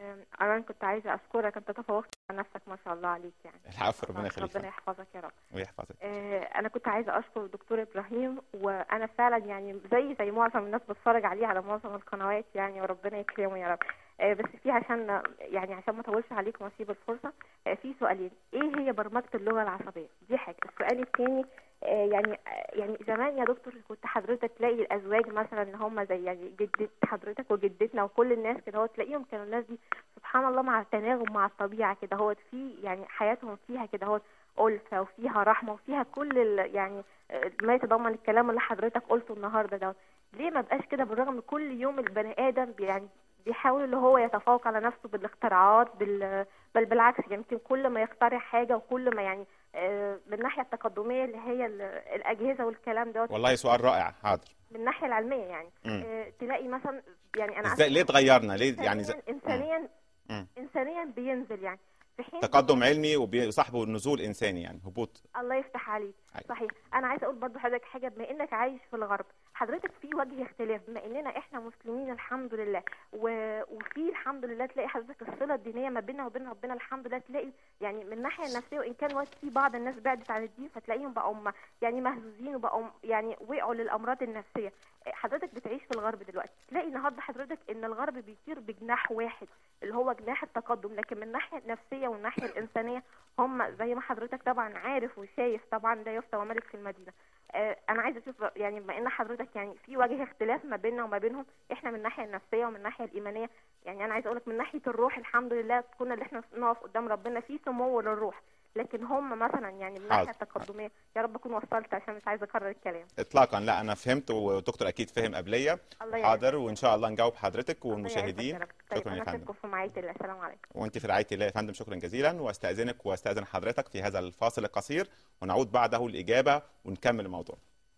انا كنت عايزه اشكرك، انت تفوقت على نفسك ما شاء الله عليك يعني. العفو ربنا يخليك. ربنا يحفظك يا رب ويحفظك. انا كنت عايزه اشكر الدكتور ابراهيم، وانا فعلا يعني زي زي معظم الناس بتفرج عليه على معظم القنوات يعني، وربنا يكرمه يا رب. بس في عشان يعني عشان ما اطولش عليكم واسيب الفرصه، في سؤالين. ايه هي برمجه اللغه العصبيه؟ دي حاجه. السؤال الثاني يعني يعني زمان يا دكتور كنت حضرتك تلاقي الازواج مثلا ان هم زي يعني جدة حضرتك وجدتنا وكل الناس كده، هو تلاقيهم كانوا الناس دي سبحان الله مع التناغم مع الطبيعه كده، هو في يعني حياتهم فيها كده هو ألفة وفيها رحمه وفيها كل يعني ما يتضمن الكلام اللي حضرتك قلته النهارده ده. ليه ما بقاش كده؟ بالرغم كل يوم البني ادم يعني بيحاول اللي هو يتفوق على نفسه بالاختراعات، بال بل بالعكس يمكن كل ما يخترع حاجه وكل ما يعني من الناحيه التقدميه اللي هي الاجهزه والكلام ده. والله سؤال رائع. حاضر. من الناحيه العلميه يعني اه تلاقي مثلا يعني انا ازاي ليه اتغيرنا؟ ليه يعني زي انسانيا مم. انسانيا بينزل يعني في حين تقدم علمي وصاحبه النزول انساني يعني هبوط. الله يفتح عليك. صحيح. انا عايزه اقول برضو حضرتك حاجه، بما انك عايش في الغرب حضرتك في وجه اختلاف، بما اننا احنا مسلمين الحمد لله و... وفي الحمد لله تلاقي حضرتك الصله الدينيه ما بيننا وبين ربنا الحمد لله، تلاقي يعني من الناحيه النفسيه وان كان وقت في بعض الناس بعدت عن الدين فتلاقيهم بقوا يعني مهزوزين وبقوا يعني وقعوا للامراض النفسيه. حضرتك بتعيش في الغرب دلوقتي تلاقي النهارده حضرتك ان الغرب بيطير بجناح واحد اللي هو جناح التقدم، لكن من الناحيه النفسيه والناحيه الانسانيه هم زي ما حضرتك طبعا عارف وشايف طبعا لا يفتى وملك في المدينه. آه انا عايزه اشوف يعني بما ان حضرتك يعني في وجه اختلاف ما بيننا وما بينهم، احنا من الناحيه النفسيه ومن الناحيه الايمانيه يعني انا عايزه اقول لك من ناحيه الروح الحمد لله كنا اللي احنا نقف قدام ربنا في سمو للروح، لكن هم مثلا يعني من الناحيه التقدميه يا رب اكون وصلت عشان مش عايزه اكرر الكلام. اطلاقا لا انا فهمت والدكتور اكيد فهم قبليه. حاضر وان شاء الله نجاوب حضرتك والمشاهدين. طيب شكرا يا فندم. في رعايه الله. السلام عليكم. وانت في رعايه الله يا فندم. شكرا جزيلا. واستاذنك واستاذن حضرتك في هذا الفاصل القصير ونعود بعده الاجابه ونكمل الموضوع.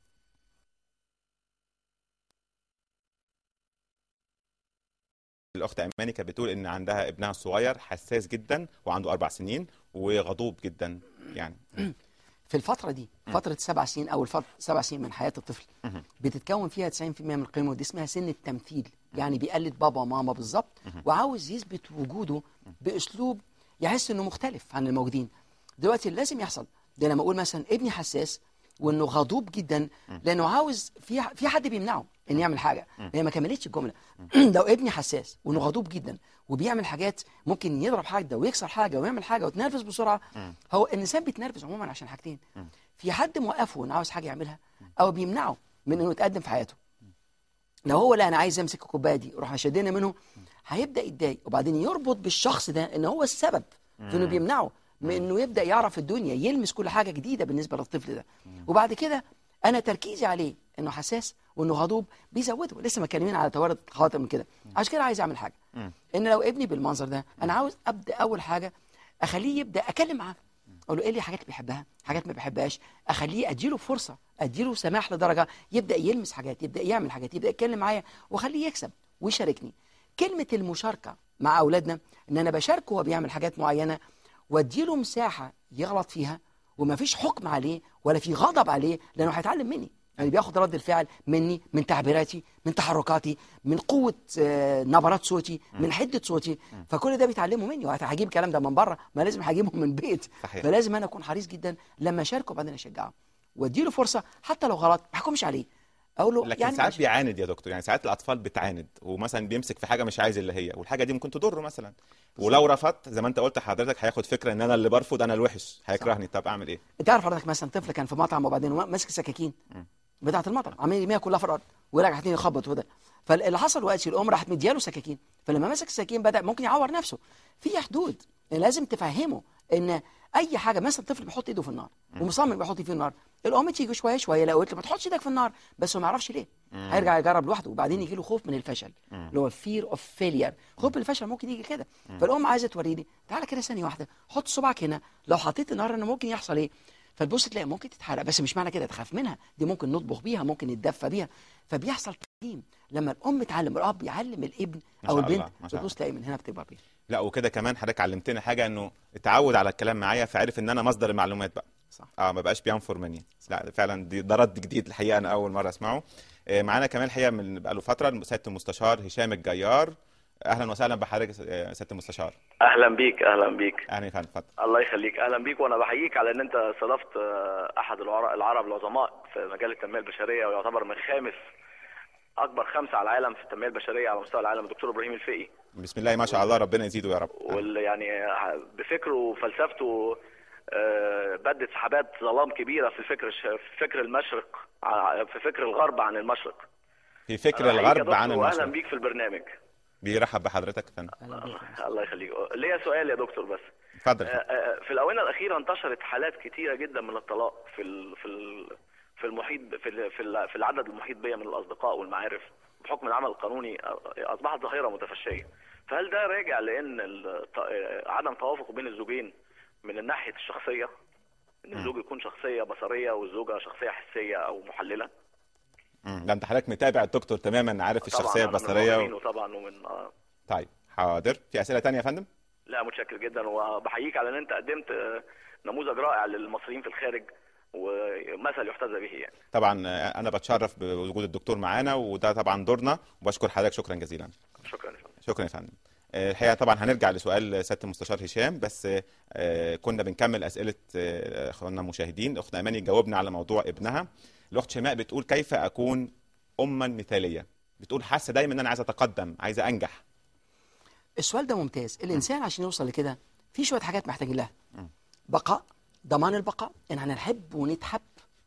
الاخت اماني كانت بتقول ان عندها ابنها الصغير حساس جدا وعنده اربع سنين وغضوب جدا يعني. في الفتره دي فتره سبع سنين او الفتره سبع سنين من حياه الطفل بتتكون فيها تسعين بالمئة من القيم، ودي اسمها سن التمثيل، يعني بيقلد بابا وماما بالظبط وعاوز يثبت وجوده باسلوب يحس انه مختلف عن الموجودين. دلوقتي لازم يحصل ده لما اقول مثلا ابني حساس وانه غضوب جدا لانه عاوز في في حد بيمنعه ان يعمل حاجه، هي ما كملتش الجمله. لو ابني حساس وانه غضوب جدا وبيعمل حاجات ممكن يضرب حاجه ويكسر حاجه ويعمل حاجه ويتنرفز بسرعه، هو الانسان بيتنرفز عموما عشان حاجتين، في حد موقفه انه عاوز حاجه يعملها او بيمنعه من انه يتقدم في حياته. لو هو لا انا عايز امسك الكوبايه دي روح شدينا منه هيبدا يتضايق، وبعدين يربط بالشخص ده ان هو السبب في انه بيمنعه من انه يبدا يعرف الدنيا، يلمس كل حاجه جديده بالنسبه للطفل ده. وبعد كده انا تركيزي عليه انه حساس وانه غضوب بيزوده. لسه متكلمين على توارد خاطر من كده. عشان كده عايز اعمل حاجه ان لو ابني بالمنظر ده انا عاوز ابدا اول حاجه اخليه يبدا اتكلم معاه، اقول له ايه اللي حاجات اللي بيحبها، حاجات ما بيحبهاش، اخليه اديله فرصه، اديله سماح لدرجه يبدا يلمس حاجات، يبدا يعمل حاجات، يبدا يتكلم معايا واخليه يكسب ويشاركني. كلمه المشاركه مع اولادنا ان انا بشاركه وهو بيعمل حاجات معينه واديله مساحه يغلط فيها وما فيش حكم عليه ولا في غضب عليه، لانه هيتعلم مني. يعني بياخد رد الفعل مني، من تعبيراتي، من تحركاتي، من قوه نبرات صوتي، من حده صوتي. فكل ده بيتعلمه مني، وهجيب الكلام ده من بره، ما لازم هجيبه من بيت. صحيح. فلازم انا اكون حريص جدا لما اشاركه وبعدين اشجعه واديله فرصه، حتى لو غلط ما احكمش عليه، اقول له لكن يعني ساعات ماشي. بيعاند يا دكتور، يعني ساعات الاطفال بتعاند ومثلا بيمسك في حاجه مش عايز اللي هي، والحاجه دي ممكن تضره مثلا، ولو رفضت زي ما انت قلت حضرتك هياخد فكره ان انا اللي برفض انا الوحش، هيكرهني. طب اعمل ايه؟ انت عارف حضرتك مثلا طفل كان في مطعم وبعدين ماسك سكاكين بتاعه المطعم عمال يرميها كلها في الارض ورجع تاني يخبط وده، فاللي حصل وقتي الام راحت مدياله سكاكين، فلما مسك السكاكين بدا ممكن يعور نفسه. في حدود يعني لازم تفهمه ان اي حاجه، مثلا طفل بيحط ايده في النار ومصمم بيحط فيه النار، الام تيجي شويه شويه لو قلت له ما تحطش ايدك في النار، بس هو ما يعرفش ليه، هيرجع يجرب لوحده وبعدين يجي له خوف من الفشل اللي هو فير اوف فيلير. خوف من الفشل ممكن يجي كده. فالام عايزه توريني تعالى كده ثانيه واحده، حط صباعك هنا، لو حطيت النار انا ممكن يحصل ايه؟ فتبص تلاقي ممكن تتحرق، بس مش معنى كده تخاف منها، دي ممكن نطبخ بيها، ممكن نتدفى بيها. فبيحصل تعليم لما الام تعلم، الاب يعلم الابن او البنت، بتبص تلاقي من هنا بتكبر بيها. لا وكده كمان حضرتك علمتني حاجه، انه اتعود على الكلام معايا، فعرف ان انا مصدر المعلومات بقى. صح. اه ما بقاش بينفر مني. لا فعلا دي ده رد جديد الحقيقه، انا اول مره اسمعه. آه معانا كمان الحقيقه من بقى له فتره سياده المستشار هشام الجيار. اهلا وسهلا بحضرتك سياده المستشار. اهلا بيك. اهلا بيك. اهلا يا فندم. اتفضل. الله يخليك. اهلا بيك، وانا بحييك على ان انت استضفت احد العرب العظماء في مجال التنميه البشريه، ويعتبر من خامس اكبر خمسه على العالم في التنميه البشريه على مستوى العالم، الدكتور ابراهيم الفقي. بسم الله ما شاء الله، ربنا يزيده يا رب. واللي يعني بفكره وفلسفته بدت سحابات ظلام كبيره في فكر في فكر المشرق، في فكر الغرب عن المشرق. في فكر الغرب عن المشرق. اهلا بيك في البرنامج. بيرحب بحضرتك يا فندم. الله يخليك. ليا سؤال يا دكتور بس. اتفضل. في الاونه الاخيره انتشرت حالات كتيره جدا من الطلاق في ال في ال في المحيط في في في العدد المحيط بيا من الاصدقاء والمعارف، بحكم العمل القانوني اصبحت ظاهره متفشيه. فهل ده راجع لان عدم توافق بين الزوجين من الناحيه الشخصيه، ان الزوج يكون شخصيه بصريه والزوجه شخصيه حسيه او محلله؟ امم ده انت حضرتك متابع الدكتور تماما، عارف الشخصيه البصريه و... طبعا ومن آه. طيب حاضر. في اسئله ثانيه يا فندم؟ لا متشكر جدا، وبحييك على ان انت قدمت نموذج رائع للمصريين في الخارج ومثل يحتذى به يعني. طبعا انا بتشرف بوجود الدكتور معانا، وده طبعا دورنا، وبشكر حضرتك شكرا جزيلا. شكرا يا فندم. شكرا يا فندم. الحقيقه طبعا هنرجع لسؤال سياده المستشار هشام، بس كنا بنكمل اسئله اخواننا المشاهدين. اختنا اماني جاوبنا على موضوع ابنها. الاخت شماء بتقول كيف اكون اما مثاليه؟ بتقول حاسه دايما ان انا عايزه اتقدم، عايزه انجح. السؤال ده ممتاز. الانسان عشان يوصل لكده في شويه حاجات محتاجين لها. بقاء، ضمان البقاء، ان احنا نحب ونتحب،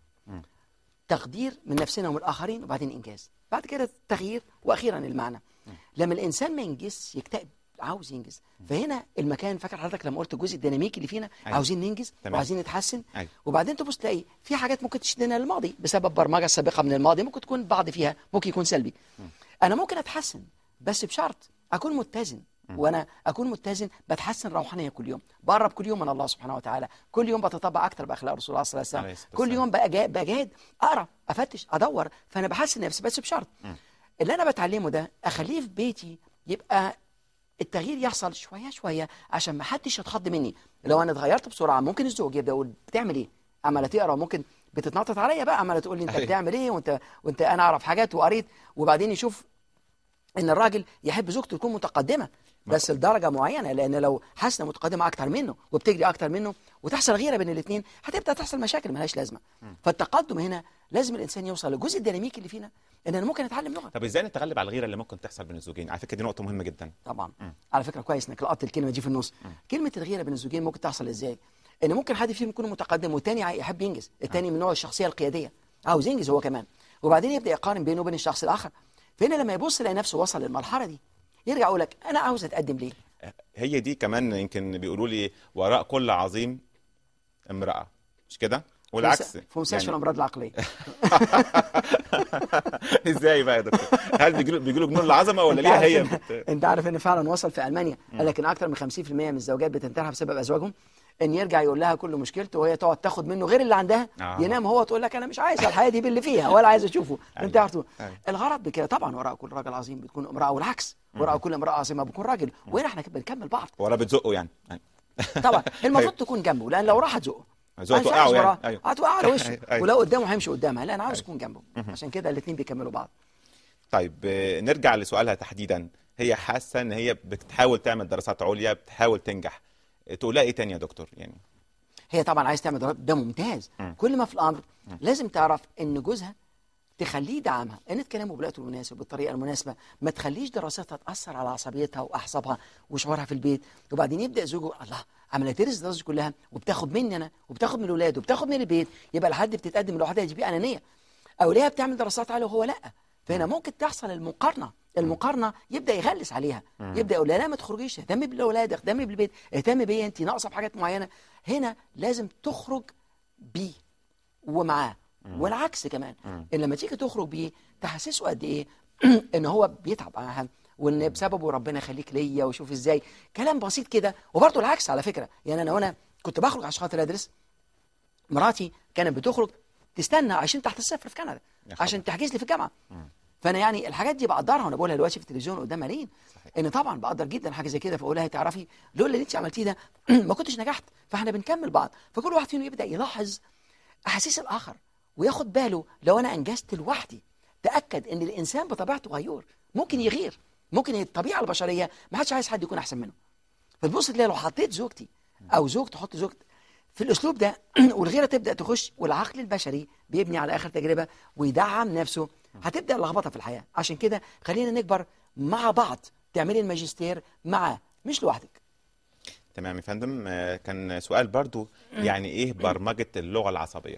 تقدير من نفسنا ومن الاخرين، وبعدين انجاز، بعد كده التغيير، واخيرا المعنى. لما الانسان ما ينجز يكتئب، عاوز ينجز. فهنا المكان، فاكر حضرتك لما قلت الجزء الديناميكي اللي فينا؟ أيوة. عاوزين ننجز. تمام. وعاوزين نتحسن. أيوة. وبعدين تبص تلاقي في حاجات ممكن تشدنا للماضي بسبب برمجه سابقه من الماضي، ممكن تكون بعض فيها ممكن يكون سلبي. م. انا ممكن اتحسن بس بشرط اكون متزن. م. وانا اكون متزن بتحسن روحانيا كل يوم، بقرب كل يوم من الله سبحانه وتعالى، كل يوم بتطبع اكتر باخلاق رسول الله صلى الله عليه وسلم، كل يوم بجاهد اقرا افتش ادور، فانا بحسن نفسي بس بشرط. م. اللي انا بتعلمه ده اخليه في بيتي، يبقى التغيير يحصل شويه شويه عشان ما حدش يتخض مني. لو انا اتغيرت بسرعه ممكن الزوج يبدا يقول بتعمل ايه؟ عماله تقرا، ممكن بتتنطط عليا بقى، عماله تقول لي انت بتعمل ايه، وانت وانت انا اعرف حاجات وقريت. وبعدين يشوف ان الراجل يحب زوجته تكون متقدمه بس لدرجه معينه، لان لو حاسه متقدمه اكتر منه وبتجري اكتر منه وتحصل غيره بين الاثنين، هتبدا تحصل مشاكل مالهاش لازمه. فالتقدم هنا لازم الانسان يوصل للجزء الديناميكي اللي فينا، ان انا ممكن اتعلم لغه. طب ازاي نتغلب على الغيره اللي ممكن تحصل بين الزوجين؟ على فكره دي نقطه مهمه جدا. طبعا. م. على فكره كويس انك لقطت الكلمه دي في النص. م. كلمه الغيره بين الزوجين ممكن تحصل ازاي؟ ان ممكن حد فيهم يكون متقدم والتاني يحب ينجز، التاني من نوع الشخصيه القياديه عاوز ينجز هو كمان، وبعدين يبدا يقارن بينه وبين الشخص الاخر. فهنا لما يبص يلاقي نفسه وصل للمرحله دي، يرجع يقول لك انا عاوز اتقدم ليه. هي دي كمان يمكن بيقولوا لي وراء كل عظيم امرأة، مش كده؟ والعكس في مستشفى يعني... الامراض العقليه. ازاي بقى يا دكتور؟ هل بيجيله بيجيله جنون العظمه ولا ليها هي بت... انت عارف ان فعلا وصل في المانيا قال لك ان اكثر من خمسين بالمئة من الزوجات بتنتحر بسبب ازواجهم، ان يرجع يقول لها كل مشكلته وهي تقعد تاخد منه غير اللي عندها. آه. ينام هو تقول لك انا مش عايز الحياه دي باللي فيها ولا عايز اشوفه. انت عارف الغرض بكده. طبعا وراء كل راجل عظيم بتكون امراه، والعكس وراء كل امراه عظيمه بتكون راجل. وهنا احنا بنكمل بعض. ورا بتزقه يعني. طبعا المفروض تكون جنبه، لان لو راح تزقه هتوقعه يعني. أيوه. هتوقعه على وشه. أيوه. ولو قدامه هيمشي قدامها. لا انا عاوز اكون جنبه. عشان كده الاثنين بيكملوا بعض. طيب نرجع لسؤالها تحديدا. هي حاسه ان هي بتحاول تعمل دراسات عليا، بتحاول تنجح، تقول لها ايه تاني يا دكتور يعني؟ هي طبعا عايز تعمل دراسات، ده ممتاز. م. كل ما في الامر م. لازم تعرف ان جوزها تخليه يدعمها، ان تكلمه بالوقت المناسب بالطريقه المناسبه، ما تخليش دراساتها تاثر على عصبيتها واعصابها وشعورها في البيت. وبعدين يبدا زوجه الله عملت تدرس الدراسات كلها وبتاخد مني انا وبتاخد من الاولاد وبتاخد من البيت، يبقى لحد بتتقدم لوحدها دي انانيه. او ليها بتعمل دراسات عاليه وهو لا. فهنا ممكن تحصل المقارنه، المقارنه يبدا يغلس عليها، يبدا يقول لها لا ما تخرجيش، اهتمي بالاولاد، اهتمي بالبيت، اهتمي بيا، انت ناقصه بحاجات معينه. هنا لازم تخرج بيه ومعاه، والعكس كمان. ان لما تيجي تخرج بيه تحسسه قد ايه ان هو بيتعب معاها، وان بسببه ربنا يخليك ليا وشوف ازاي. كلام بسيط كده. وبرضه العكس على فكره. يعني انا وانا كنت بخرج عشان خاطر ادرس، مراتي كانت بتخرج تستنى عشان تحت الصفر في كندا عشان تحجز لي في الجامعه. فانا يعني الحاجات دي بقدرها وانا بقولها دلوقتي في التلفزيون قدام ملايين. ان طبعا بقدر جدا حاجه زي كده. فاقول لها تعرفي لولا اللي انت عملتيه ده ما كنتش نجحت. فاحنا بنكمل بعض. فكل واحد فينا يبدا يلاحظ احاسيس الاخر وياخد باله. لو انا انجزت لوحدي تاكد ان الانسان بطبيعته غيور، ممكن يغير، ممكن الطبيعه البشريه ما حدش عايز حد يكون احسن منه. فتبص تلاقي لو حطيت زوجتي او زوج تحط زوجتي في الاسلوب ده والغيره تبدا تخش، والعقل البشري بيبني على اخر تجربه ويدعم نفسه، هتبدا اللخبطه في الحياه. عشان كده خلينا نكبر مع بعض. تعملي الماجستير معاه مش لوحدك. تمام يا فندم. كان سؤال برضو، يعني ايه برمجه اللغه العصبيه؟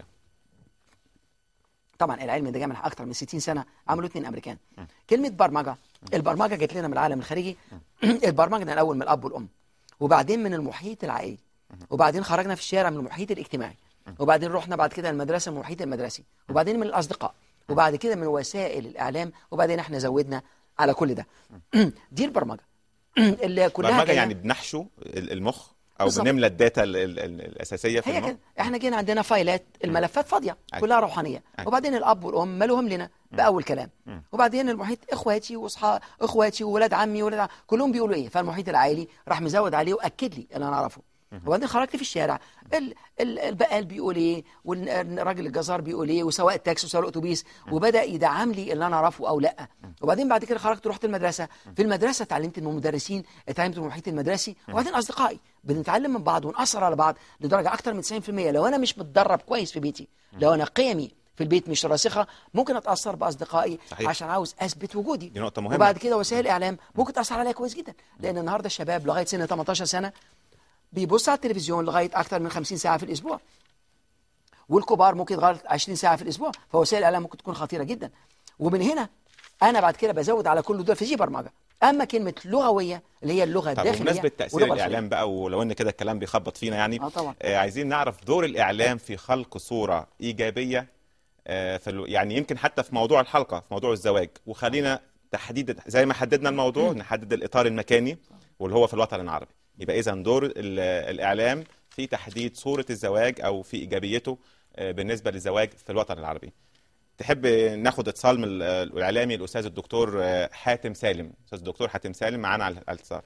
طبعا العلم ده جاي من اكتر من ستين سنه، عملوا اثنين امريكان. كلمه برمجه، البرمجه جت لنا من العالم الخارجي. البرمجه ده الاول من الاب والام، وبعدين من المحيط العائلي، وبعدين خرجنا في الشارع من المحيط الاجتماعي، وبعدين رحنا بعد كده المدرسه من المحيط المدرسي، وبعدين من الاصدقاء، وبعد كده من وسائل الاعلام، وبعدين احنا زودنا على كل ده. دي البرمجه اللي كلها برمجه يعني بنحشو المخ او بالزبط. بنملى الداتا ال ال ال الاساسيه في هي المخ. كده. احنا جينا عندنا فايلات، الملفات فاضيه كلها روحانيه، وبعدين الاب والام مالوهم لنا باول كلام، وبعدين المحيط اخواتي واصحاب اخواتي وولاد عمي وولاد عم... كلهم بيقولوا ايه. فالمحيط العائلي راح مزود عليه واكد لي اللي انا اعرفه. وبعدين خرجت في الشارع، ال ال البقال بيقول ايه، والراجل الجزار بيقول ايه، وسواق التاكسي وسواق الاتوبيس، وبدا يدعم لي اللي انا اعرفه او لا. وبعدين بعد كده خرجت رحت المدرسه، في المدرسه اتعلمت من المدرسين، اتعلمت من المحيط المدرسي، وبعدين اصدقائي. بنتعلم من بعض ونأثر على بعض لدرجه اكتر من تسعين بالمئة. لو انا مش متدرب كويس في بيتي، لو انا قيمي في البيت مش راسخه، ممكن اتاثر باصدقائي. صحيح. عشان عاوز اثبت وجودي. دي نقطه مهمه. وبعد كده وسائل الاعلام ممكن تاثر عليا كويس جدا، لان النهارده الشباب لغايه سن ثمانية عشر سنه بيبص على التلفزيون لغايه اكتر من خمسين ساعه في الاسبوع، والكبار ممكن يتغير عشرين ساعه في الاسبوع. فوسائل الاعلام ممكن تكون خطيره جدا. ومن هنا انا بعد كده بزود على كل دول في دي برمجه. اما كلمه لغويه اللي هي اللغه الداخليه. بمناسبه تاثير الاعلام بقى، ولو ان كده الكلام بيخبط فينا يعني، اه طبعا. آه عايزين نعرف دور الاعلام في خلق صوره ايجابيه، آه في يعني يمكن حتى في موضوع الحلقه في موضوع الزواج. وخلينا تحديد زي ما حددنا الموضوع نحدد الاطار المكاني واللي هو في الوطن العربي. يبقى اذا دور الاعلام في تحديد صوره الزواج او في ايجابيته بالنسبه للزواج في الوطن العربي. تحب ناخد اتصال من الاعلامي الاستاذ الدكتور حاتم سالم؟ استاذ الدكتور حاتم سالم معانا على الاتصال.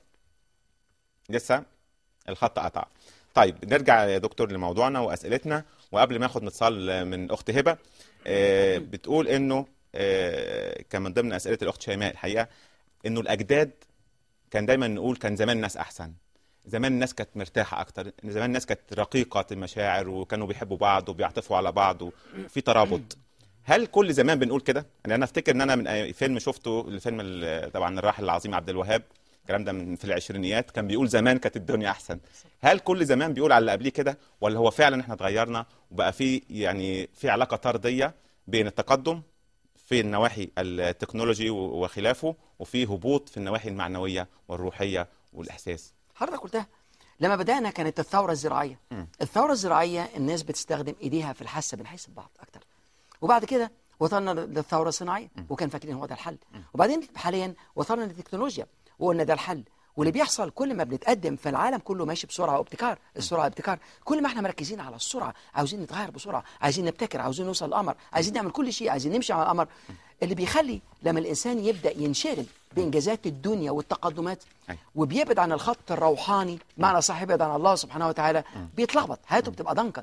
لسه الخط قطع. طيب نرجع يا دكتور لموضوعنا واسئلتنا. وقبل ما اخد اتصال من اخت هبه، بتقول انه كان من ضمن اسئله الاخت شيماء الحقيقه انه الاجداد كان دايما نقول كان زمان الناس احسن، زمان الناس كانت مرتاحه اكتر، زمان الناس كانت رقيقه المشاعر وكانوا بيحبوا بعض وبيعطفوا على بعض وفي ترابط. هل كل زمان بنقول كده؟ يعني انا افتكر ان انا من فيلم شفته، الفيلم طبعا الراحل العظيم عبد الوهاب، الكلام ده من في العشرينيات، كان بيقول زمان كانت الدنيا احسن. هل كل زمان بيقول على اللي قبليه كده، ولا هو فعلا احنا اتغيرنا وبقى في يعني في علاقه طرديه بين التقدم في النواحي التكنولوجي وخلافه، وفي هبوط في النواحي المعنويه والروحيه والاحساس. حضرتك قلتها لما بدأنا كانت الثورة الزراعية. م. الثورة الزراعية الناس بتستخدم ايديها في الحاسة بنحس ببعض اكتر، وبعد كده وصلنا للثورة الصناعية م. وكان فاكرين هو ده الحل، م. وبعدين حاليا وصلنا للتكنولوجيا وقلنا ده الحل. واللي بيحصل كل ما بنتقدم في العالم كله ماشي بسرعه وابتكار، السرعه ابتكار، كل ما احنا مركزين على السرعه، عاوزين نتغير بسرعه، عايزين نبتكر، عاوزين نوصل للقمر، عايزين نعمل كل شيء، عايزين نمشي على القمر، اللي بيخلي لما الانسان يبدا ينشغل بانجازات الدنيا والتقدمات وبيبعد عن الخط الروحاني، معنى صح يبعد عن الله سبحانه وتعالى، بيتلخبط، حياته بتبقى ضنكا.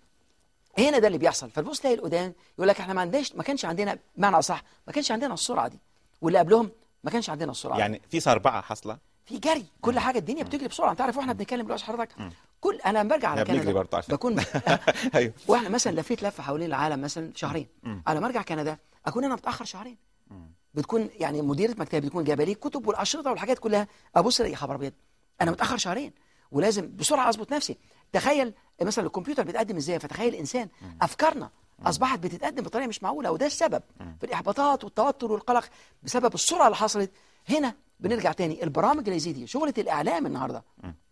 هنا ده اللي بيحصل. فالبص تلاقي القدام يقول لك احنا ما عندناش، ما كانش عندنا، معنى صح ما كانش عندنا السرعه دي، واللي قبلهم ما كانش عندنا السرعه يعني دي. في سربعه حاصله، في جري، كل حاجه الدنيا بتجري بسرعه. انت عارف واحنا بنتكلم دلوقتي حضرتك كل انا برجع على كندا بكون ايوه واحنا مثلا لفيت لفه حوالين العالم مثلا شهرين، على ما ارجع كندا اكون انا متاخر شهرين. بتكون يعني مديره مكتبي بتكون جايبه لي كتب والاشرطه والحاجات كلها، ابص الاقي خبر ابيض انا متاخر شهرين ولازم بسرعه اظبط نفسي. تخيل مثلا الكمبيوتر بيتقدم ازاي، فتخيل الانسان افكارنا اصبحت بتتقدم بطريقه مش معقوله، وده السبب في الاحباطات والتوتر والقلق بسبب السرعه اللي حصلت. هنا بنرجع تاني البرامج اللي زي دي شغله الاعلام النهارده،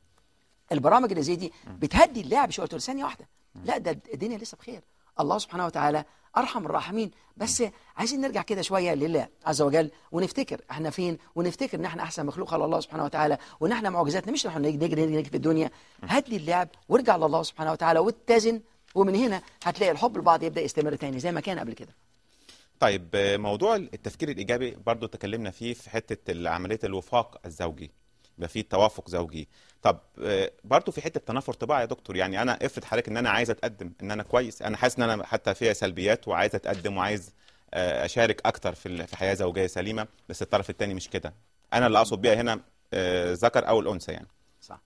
البرامج اللي زي دي بتهدي اللعب شويه ثانيه واحده. لا ده الدنيا لسه بخير، الله سبحانه وتعالى ارحم الراحمين. بس عايزين نرجع كده شويه لله عز وجل ونفتكر احنا فين، ونفتكر ان احنا احسن مخلوق على الله سبحانه وتعالى، وان احنا معجزاتنا مش نحن نجري نجري في الدنيا. هدي اللعب وارجع لله سبحانه وتعالى واتزن، ومن هنا هتلاقي الحب لبعض يبدا يستمر تاني زي ما كان قبل كده. طيب موضوع التفكير الإيجابي برضو تكلمنا فيه في حتة عملية الوفاق الزوجي، يبقى فيه توافق زوجي. طب برضو في حتة تنافر طباعي يا دكتور، يعني أنا افرض حضرتك إن أنا عايز أتقدم، إن أنا كويس، أنا حاسس إن أنا حتى فيها سلبيات وعايز أتقدم وعايز أشارك أكتر في في حياة زوجية سليمة، بس الطرف الثاني مش كده. أنا اللي أقصد بيها هنا ذكر أو الأنثى يعني. صح.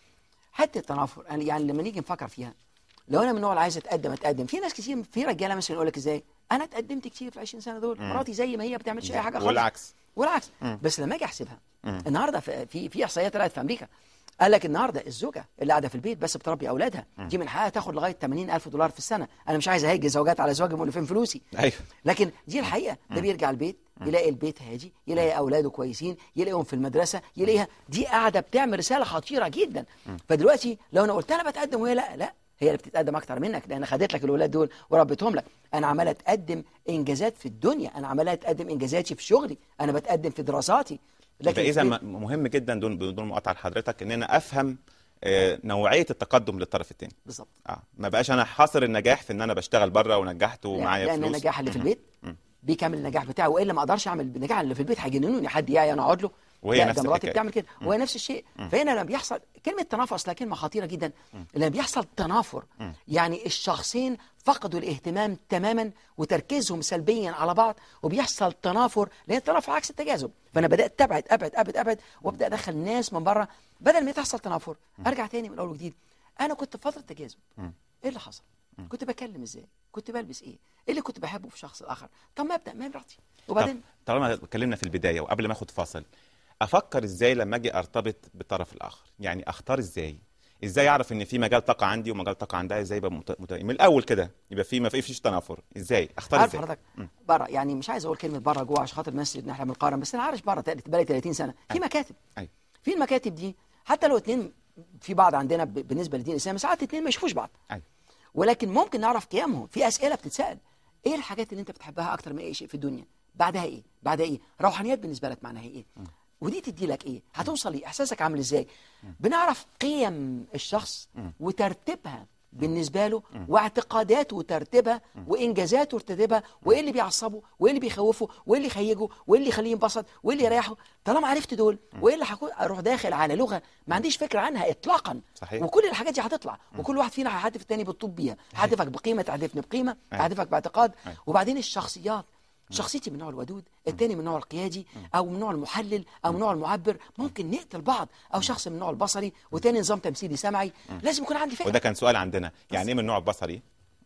حتى التنافر يعني لما نيجي نفكر فيها، لو أنا من النوع اللي عايز أتقدم أتقدم، في ناس كتير، في رجالة مثلا يقول لك إزاي انا اتقدمت كتير في عشرين سنه دول، مراتي زي ما هي ما بتعملش اي حاجه خالص، والعكس والعكس. مم. بس لما اجي احسبها النهارده في في احصائيات طلعت في امريكا، قال لك النهارده الزوجه اللي قاعده في البيت بس بتربي اولادها دي من حقها تاخد لغايه ثمانين ألف دولار في السنه. انا مش عايز اهج زوجات على زواج مولفين فلوسي، ايوه، لكن دي الحقيقه. ده بيرجع البيت يلاقي البيت هادي، يلاقي اولاده كويسين، يلاقيهم في المدرسه، يلاقيها دي قاعده بتعمل رساله خطيره جدا. فدلوقتي لو انا قلت انا بتقدم وهي لا لا، هي اللي بتتقدم اكتر منك، لان خدت لك الولاد دول وربيتهم لك. انا عماله اتقدم انجازات في الدنيا، انا عماله اتقدم انجازاتي في شغلي، انا بتقدم في دراساتي. لكن اذا مهم جدا دون بدون مقاطعه لحضرتك ان انا افهم آه نوعيه التقدم للطرف الثاني بالظبط. اه ما بقاش انا حاصر النجاح في ان انا بشتغل بره ونجحت ومعايا فلوس، لان النجاح اللي في البيت بيكمل النجاح بتاعه، والا ما اقدرش اعمل النجاح اللي في البيت، هيجننوني حد يعني انا اقعد له، وهي نفس مراتي بتعمل كده وهي نفس الشيء. فهنا لما بيحصل كلمه تنافر، اصلها كلمه خطيره جدا. لما بيحصل تنافر يعني الشخصين فقدوا الاهتمام تماما وتركيزهم سلبيا على بعض، وبيحصل تنافر، لان التنافر عكس التجاذب. فانا بدات ابعد ابعد ابعد ابعد وابدا ادخل ناس من بره بدل ما تحصل تنافر. ارجع تاني من اول وجديد. انا كنت في فتره تجاذب، ايه اللي حصل؟ كنت بكلم ازاي؟ كنت بلبس ايه؟ ايه اللي كنت بحبه في الشخص الاخر؟ طب ما ابدا ما مراتي. وبعدين طالما اتكلمنا في البدايه وقبل ما اخد فاصل، افكر ازاي لما اجي ارتبط بالطرف الاخر؟ يعني اختار ازاي؟ ازاي اعرف ان في مجال طاقه عندي ومجال طاقه عندها؟ ازاي يبقى مت... مت... من الاول كده يبقى في ما فيش تنافر؟ ازاي اختار؟ عارف حضرتك بره، يعني مش عايز اقول كلمه بره جوه عشان خاطر الناس ان احنا بنقارن، بس انا عارف بره بقالي ثلاثين سنه في مكاتب. أي. في المكاتب دي حتى لو اتنين في بعض عندنا ب... بالنسبه للدين الاسلامي ساعات اتنين ما يشوفوش بعض. أي. ولكن ممكن نعرف قيمهم. في اسئله بتتسال، ايه الحاجات اللي انت بتحبها اكتر من اي شيء في الدنيا؟ بعدها ايه؟ بعدها ايه؟ روحانيات بالنسبه لك معناها ايه؟ م. ودي تدي لك ايه؟ هتوصل ليه؟ احساسك عامل ازاي؟ م. بنعرف قيم الشخص م. وترتيبها بالنسبه له، م. واعتقاداته وترتيبها، م. وانجازاته وترتيبها، وايه اللي بيعصبه، وايه اللي بيخوفه، وايه اللي يخيجه، وايه اللي يخليه ينبسط، وايه اللي يريحه. طالما عرفت دول، وايه اللي هكون اروح داخل على لغه ما عنديش فكره عنها اطلاقا. صحيح. وكل الحاجات دي هتطلع، م. وكل واحد فينا هيحدف الثاني بالطوب بيها، هحدفك بقيمه تحدفني بقيمه، هحدفك باعتقاد. وبعدين الشخصيات، شخصيتي من نوع الودود، الثاني من نوع القيادي، او من نوع المحلل، او من نوع المعبر. ممكن نقتل بعض، او شخص من نوع البصري وثاني نظام تمثيلي سمعي. لازم يكون عندي فكره. وده كان سؤال عندنا، يعني ايه من النوع البصري؟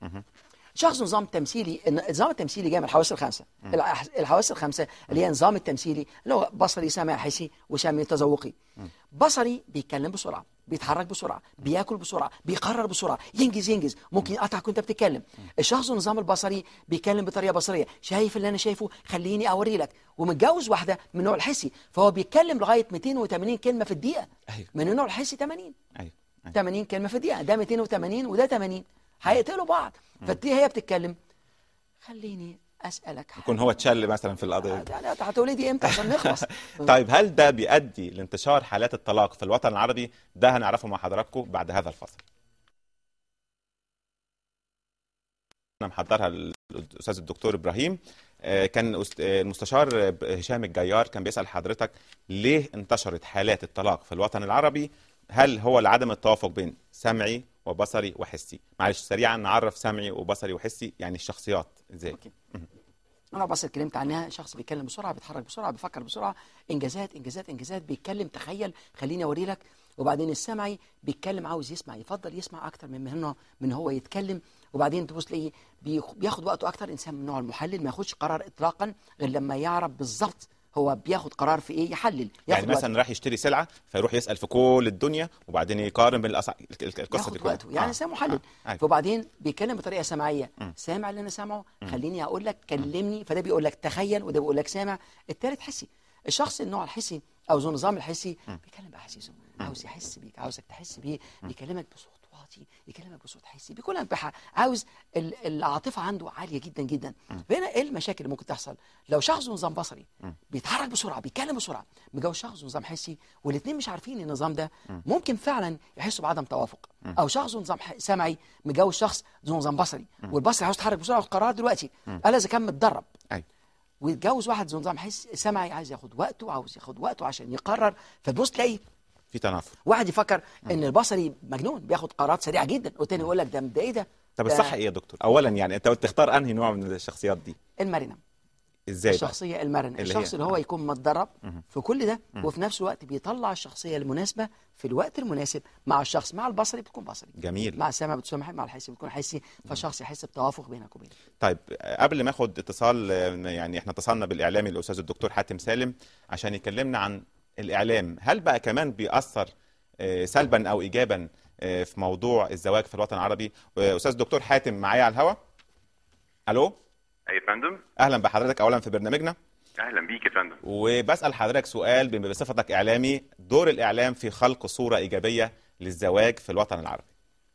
شخص نظام تمثيلي. النظام التمثيلي جاي من الحواس الخمسه. الحواس الخمسه اللي هي نظام التمثيلي اللي هو بصري سمعي حسي وشامي تذوقي. بصري بيتكلم بسرعه، بيتحرك بسرعه، بياكل بسرعه، بيقرر بسرعه، ينجز ينجز، ممكن يقطعك وانت بتتكلم. الشخص النظام البصري بيتكلم بطريقه بصريه، شايف اللي انا شايفه خليني اوري لك، ومتجوز واحده من النوع الحسي، فهو بيتكلم لغايه مئتين وثمانين كلمه في الدقيقه. أيوة. من النوع الحسي ثمانين أيوة. أيوة. ثمانين كلمه في الدقيقه، ده مئتين وثمانين وده ثمانين، هيقتلوا بعض. فدي هي بتتكلم خليني اسالك يكون هو اتشل مثلا في القضيه. يعني هتولدي امتى عشان نخلص؟ طيب هل ده بيؤدي لانتشار حالات الطلاق في الوطن العربي؟ ده هنعرفه مع حضراتكم بعد هذا الفصل. انا محضرها الاستاذ الدكتور ابراهيم. كان المستشار هشام الجيار كان بيسال حضرتك ليه انتشرت حالات الطلاق في الوطن العربي؟ هل هو لعدم التوافق بين سمعي وبصري وحسي؟ معلش سريعا نعرف سمعي وبصري وحسي يعني الشخصيات ازاي. أوكي. انا بس اتكلمت عنها، شخص بيتكلم بسرعه، بيتحرك بسرعه، بيفكر بسرعه، انجازات انجازات انجازات، بيتكلم تخيل خليني اوري لك. وبعدين السمعي بيتكلم عاوز يسمع، يفضل يسمع اكتر من منه من هو يتكلم. وبعدين تبص تلاقيه بياخد وقته اكتر، انسان من نوع المحلل، ما ياخدش قرار اطلاقا غير لما يعرف بالظبط هو بياخد قرار في ايه، يحلل. يعني مثلا راح يشتري سلعه فيروح يسال في كل الدنيا وبعدين يقارن بين القصه القصه دي كلها يعني انسان آه. محلل. آه. فبعدين بيتكلم بطريقه سمعيه، م. سامع اللي انا سامعه، خليني اقول لك كلمني، فده بيقول لك تخيل وده بيقول لك سامع. الثالث حسي، الشخص النوع الحسي او ذو النظام الحسي بيتكلم باحاسيسه، عاوز يحس بيك، عاوزك تحس بيه، بيكلمك بصوت واطي، يكلمك بصوت حسي، بيكلمك بح... عاوز العاطفه عنده عاليه جدا جدا. فهنا ايه المشاكل اللي ممكن تحصل؟ لو شخص نظام بصري بيتحرك بسرعه، بيتكلم بسرعه، متجوز شخص نظام حسي، والاثنين مش عارفين النظام ده، ممكن فعلا يحسوا بعدم توافق. او شخص نظام سمعي متجوز شخص ذو نظام بصري، والبصري عاوز يتحرك بسرعه وياخد قرار دلوقتي، قال اذا كان متدرب. ويتجوز واحد ذو نظام حس سمعي عايز ياخد وقته، عاوز ياخد وقته عشان يقرر، فتبص تلاقي في تنافر. واحد يفكر ان البصري مجنون بياخد قرارات سريعه جدا، والتاني يقول لك ده ده ايه ده؟ طب الصح ايه يا دكتور؟ اولا يعني انت تختار انهي نوع من الشخصيات دي؟ المرنه. ازاي الشخصيه بقى؟ المرنه، اللي الشخص اللي هو يكون متدرب في كل ده، وفي نفس الوقت بيطلع الشخصيه المناسبه في الوقت المناسب مع الشخص. مع البصري بتكون بصري، جميل. مع السمع بتكون سمعي، مع الحسي بتكون حسي، فالشخص يحس بتوافق بينك وبينه. طيب قبل ما اخد اتصال، يعني احنا اتصلنا بالاعلامي الاستاذ الدكتور حاتم سالم عشان يكلمنا عن الاعلام، هل بقى كمان بيأثر سلبا او ايجابا في موضوع الزواج في الوطن العربي؟ استاذ الدكتور حاتم معايا على الهواء. الو. اي فندم. اهلا بحضرتك اولا في برنامجنا. اهلا بيك يا فندم. وبسال حضرتك سؤال بصفتك اعلامي، دور الاعلام في خلق صوره ايجابيه للزواج في الوطن العربي.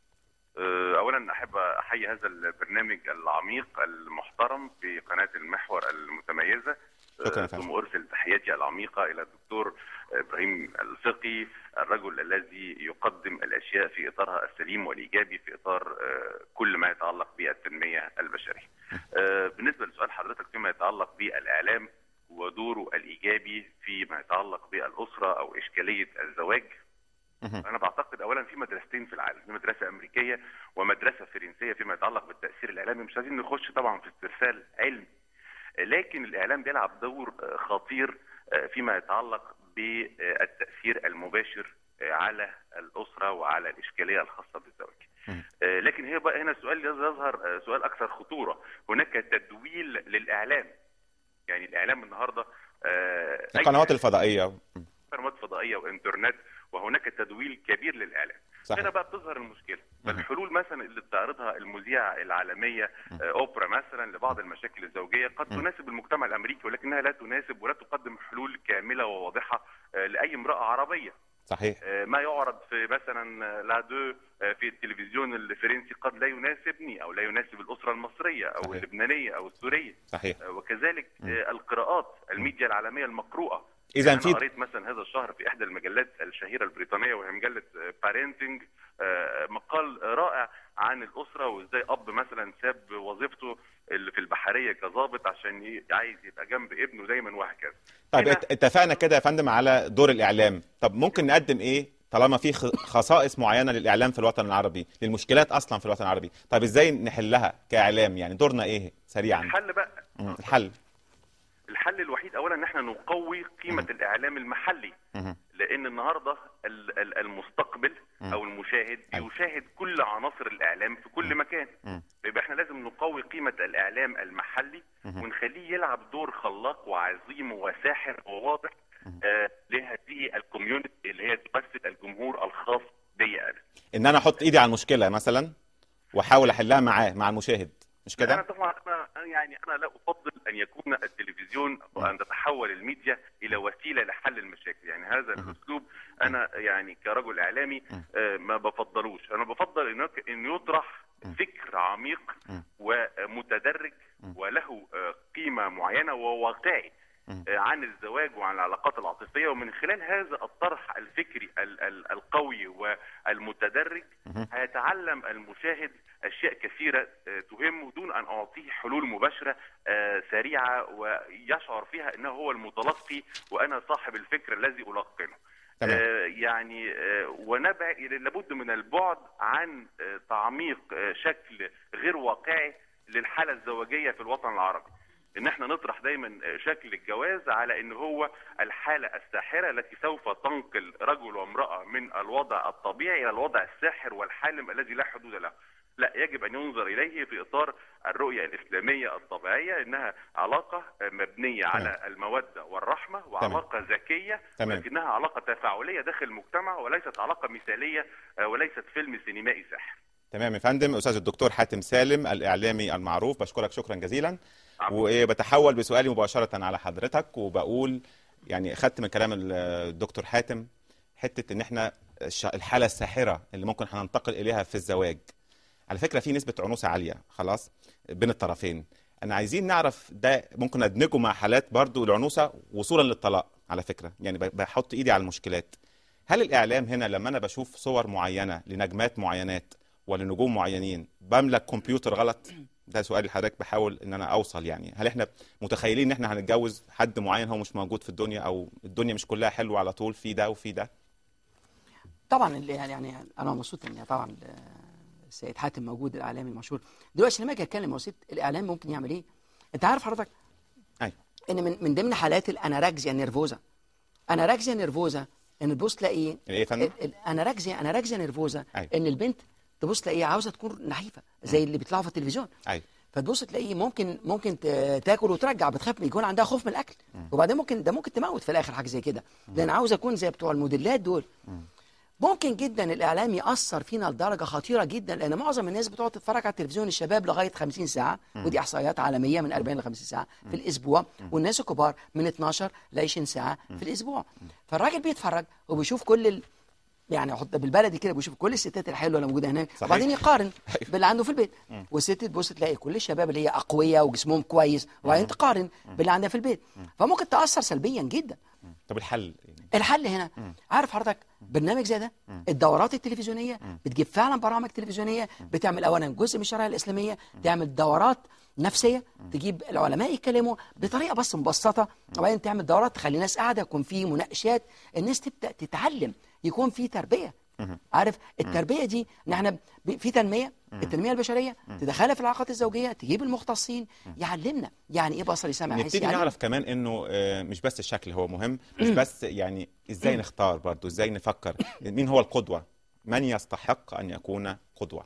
اولا احب احيي هذا البرنامج العميق المحترم في قناه المحور المتميزه. شكرا يا ثم ارسل تحياتي العميقه الى الدكتور ابراهيم الفقي، الرجل الذي يقدم الاشياء في اطارها السليم والايجابي في اطار كل ما يتعلق بالتنميه البشريه. بالنسبه لسؤال حضرتك فيما يتعلق بالاعلام ودوره الايجابي فيما يتعلق بالاسره او اشكاليه الزواج، انا بعتقد اولا في مدرستين في العالم، في مدرسه امريكيه ومدرسه فرنسيه فيما يتعلق بالتاثير الاعلامي. مش عايزين نخش طبعا في استرسال علمي، لكن الاعلام بيلعب دور خطير فيما يتعلق بالتاثير المباشر على الاسره وعلى الاشكاليه الخاصه بالزواج. لكن هي بقى هنا السؤال يظهر سؤال اكثر خطوره، هناك تدويل للاعلام. يعني الاعلام النهارده القنوات الفضائيه قنوات فضائيه وانترنت، وهناك تدويل كبير للاعلام. صحيح. هنا بقى بتظهر المشكله. فالحلول مثلا اللي بتعرضها المذيعه العالميه اوبرا مثلا لبعض المشاكل الزوجيه قد تناسب المجتمع الامريكي، ولكنها لا تناسب ولا تقدم حلول كامله وواضحه لاي امراه عربيه. صحيح. ما يعرض في مثلا لا دو في التلفزيون الفرنسي قد لا يناسبني او لا يناسب الاسره المصريه او صحيح. اللبنانيه او السوريه. صحيح. وكذلك م. القراءات الميديا العالميه المقروءه. اذا يعني في انا قريت مثلا هذا الشهر في احدى المجلات الشهيره البريطانيه وهي مجله بارنتنج مقال رائع عن الاسره وازاي اب مثلا ساب وظيفته اللي في البحريه كظابط عشان عايز يبقى جنب ابنه دايما وهكذا. طيب اتفقنا كده يا فندم على دور الاعلام، طب ممكن نقدم ايه طالما في خصائص معينه للاعلام في الوطن العربي، للمشكلات اصلا في الوطن العربي؟ طب ازاي نحلها كاعلام؟ يعني دورنا ايه سريعا؟ الحل بقى الحل الحل الوحيد اولا ان احنا نقوي قيمه م. الاعلام المحلي، م. لان النهارده المستقبل م. او المشاهد م. يشاهد كل عناصر الاعلام في كل م. مكان، يبقى احنا لازم نقوي قيمه الاعلام المحلي م. ونخليه يلعب دور خلاق وعظيم وساحر وواضح آه لهذه الكوميونتي اللي هي تمثل الجمهور الخاص ان انا احط ايدي على المشكله مثلا واحاول احلها معاه مع المشاهد، مش كده؟ انا طبعا انا يعني انا لا افضل ان يكون التلفزيون وان تتحول الميديا الى وسيله لحل المشاكل، يعني هذا الاسلوب انا يعني كرجل اعلامي ما بفضلوش. انا بفضل انه ان يطرح فكر عميق ومتدرج وله قيمه معينه وواقعي عن الزواج وعن العلاقات العاطفيه، ومن خلال هذا الطرح الفكري القوي والمتدرج هيتعلم المشاهد اشياء كثيره تهمه دون ان اعطيه حلول مباشره سريعه ويشعر فيها انه هو المتلقي وانا صاحب الفكر الذي القنه. آه يعني آه ونبع لابد من البعد عن آه تعميق آه شكل غير واقعي للحاله الزواجيه في الوطن العربي. ان احنا نطرح دايما شكل الجواز على ان هو الحاله الساحره التي سوف تنقل رجل وامراه من الوضع الطبيعي الى الوضع الساحر والحالم الذي لا حدود له. لا، يجب ان ينظر اليه في اطار الرؤيه الاسلاميه الطبيعيه، انها علاقه مبنيه تمام. على الموده والرحمه وعلاقه تمام. ذكيه، ولكنها علاقه تفاعليه داخل المجتمع وليست علاقه مثاليه وليست فيلم سينمائي ساحر. تمام يا فندم. استاذ الدكتور حاتم سالم الاعلامي المعروف، بشكرك شكرا جزيلا. وبتحول بسؤالي مباشره على حضرتك، وبقول يعني خدت من كلام الدكتور حاتم حته ان احنا الحاله الساحره اللي ممكن هننتقل اليها في الزواج. على فكره في نسبه عنوسه عاليه خلاص بين الطرفين. انا عايزين نعرف ده ممكن ندمجه مع حالات برضو العنوسه وصولا للطلاق. على فكره يعني بحط ايدي على المشكلات. هل الاعلام هنا لما انا بشوف صور معينه لنجمات معينات ولنجوم معينين بملك كمبيوتر غلط؟ ده سؤال لحضرتك بحاول ان انا اوصل. يعني هل احنا متخيلين ان احنا هنتجوز حد معين هو مش موجود في الدنيا، او الدنيا مش كلها حلوه على طول، في ده وفي ده؟ طبعا يعني انا مبسوط ان طبعا السيد حاتم موجود، الاعلامي المشهور. دلوقتي لما اجي اتكلم وسيط الاعلام ممكن يعمل ايه؟ انت عارف حضرتك ايوه ان من من ضمن حالات الاناركسيا نيرفوزا، اناركسيا نيرفوزا ان تبص تلاقي ايه يا فندم؟ اناركسيا اناركسيا نيرفوزا أيوة. ان البنت تبص تلاقيها عاوزه تكون نحيفه زي اللي بيطلعوا في التلفزيون. ايوه فتبص تلاقيه ممكن ممكن تاكل وترجع، بتخاف يكون عندها خوف من الاكل، وبعدين ممكن ده ممكن تموت في الاخر حاجه زي كده، لان عاوزه اكون زي بتوع الموديلات دول. ممكن جدا الاعلام ياثر فينا لدرجه خطيره جدا، لان معظم الناس بتقعد تتفرج على التلفزيون الشباب لغايه خمسين ساعه، ودي احصائيات عالميه من أربعين ل خمسين ساعه في الاسبوع، والناس الكبار من اتناشر ل عشرين ساعه في الاسبوع. فالراجل بيتفرج وبيشوف كل ال... يعني احط بالبلدي كده بيشوف كل الستات الحلوه اللي موجوده هناك، وبعدين يقارن باللي عنده في البيت. والست تبص تلاقي كل الشباب اللي هي اقوياء وجسمهم كويس، وبعدين تقارن باللي عندها في البيت، فممكن تاثر سلبيا جدا. طب الحل؟ الحل هنا عارف حضرتك برنامج زي ده، الدورات التلفزيونيه بتجيب فعلا برامج تلفزيونيه بتعمل اولا جزء من الشريعه الاسلاميه، تعمل دورات نفسيه، تجيب العلماء يتكلموا بطريقه بس مبسطه، وبعدين تعمل دورات تخلي الناس قاعده، يكون في مناقشات، الناس تبدا تتعلم، يكون في تربيه. عارف التربيه دي ان احنا في تنميه، التنميه البشريه تدخلها في العلاقات الزوجيه، تجيب المختصين يعلمنا يعني ايه بصري سمع حسي. نبتدي نعرف كمان انه مش بس الشكل هو مهم، مش بس يعني ازاي نختار برضو، ازاي نفكر مين هو القدوه، من يستحق ان يكون قدوه،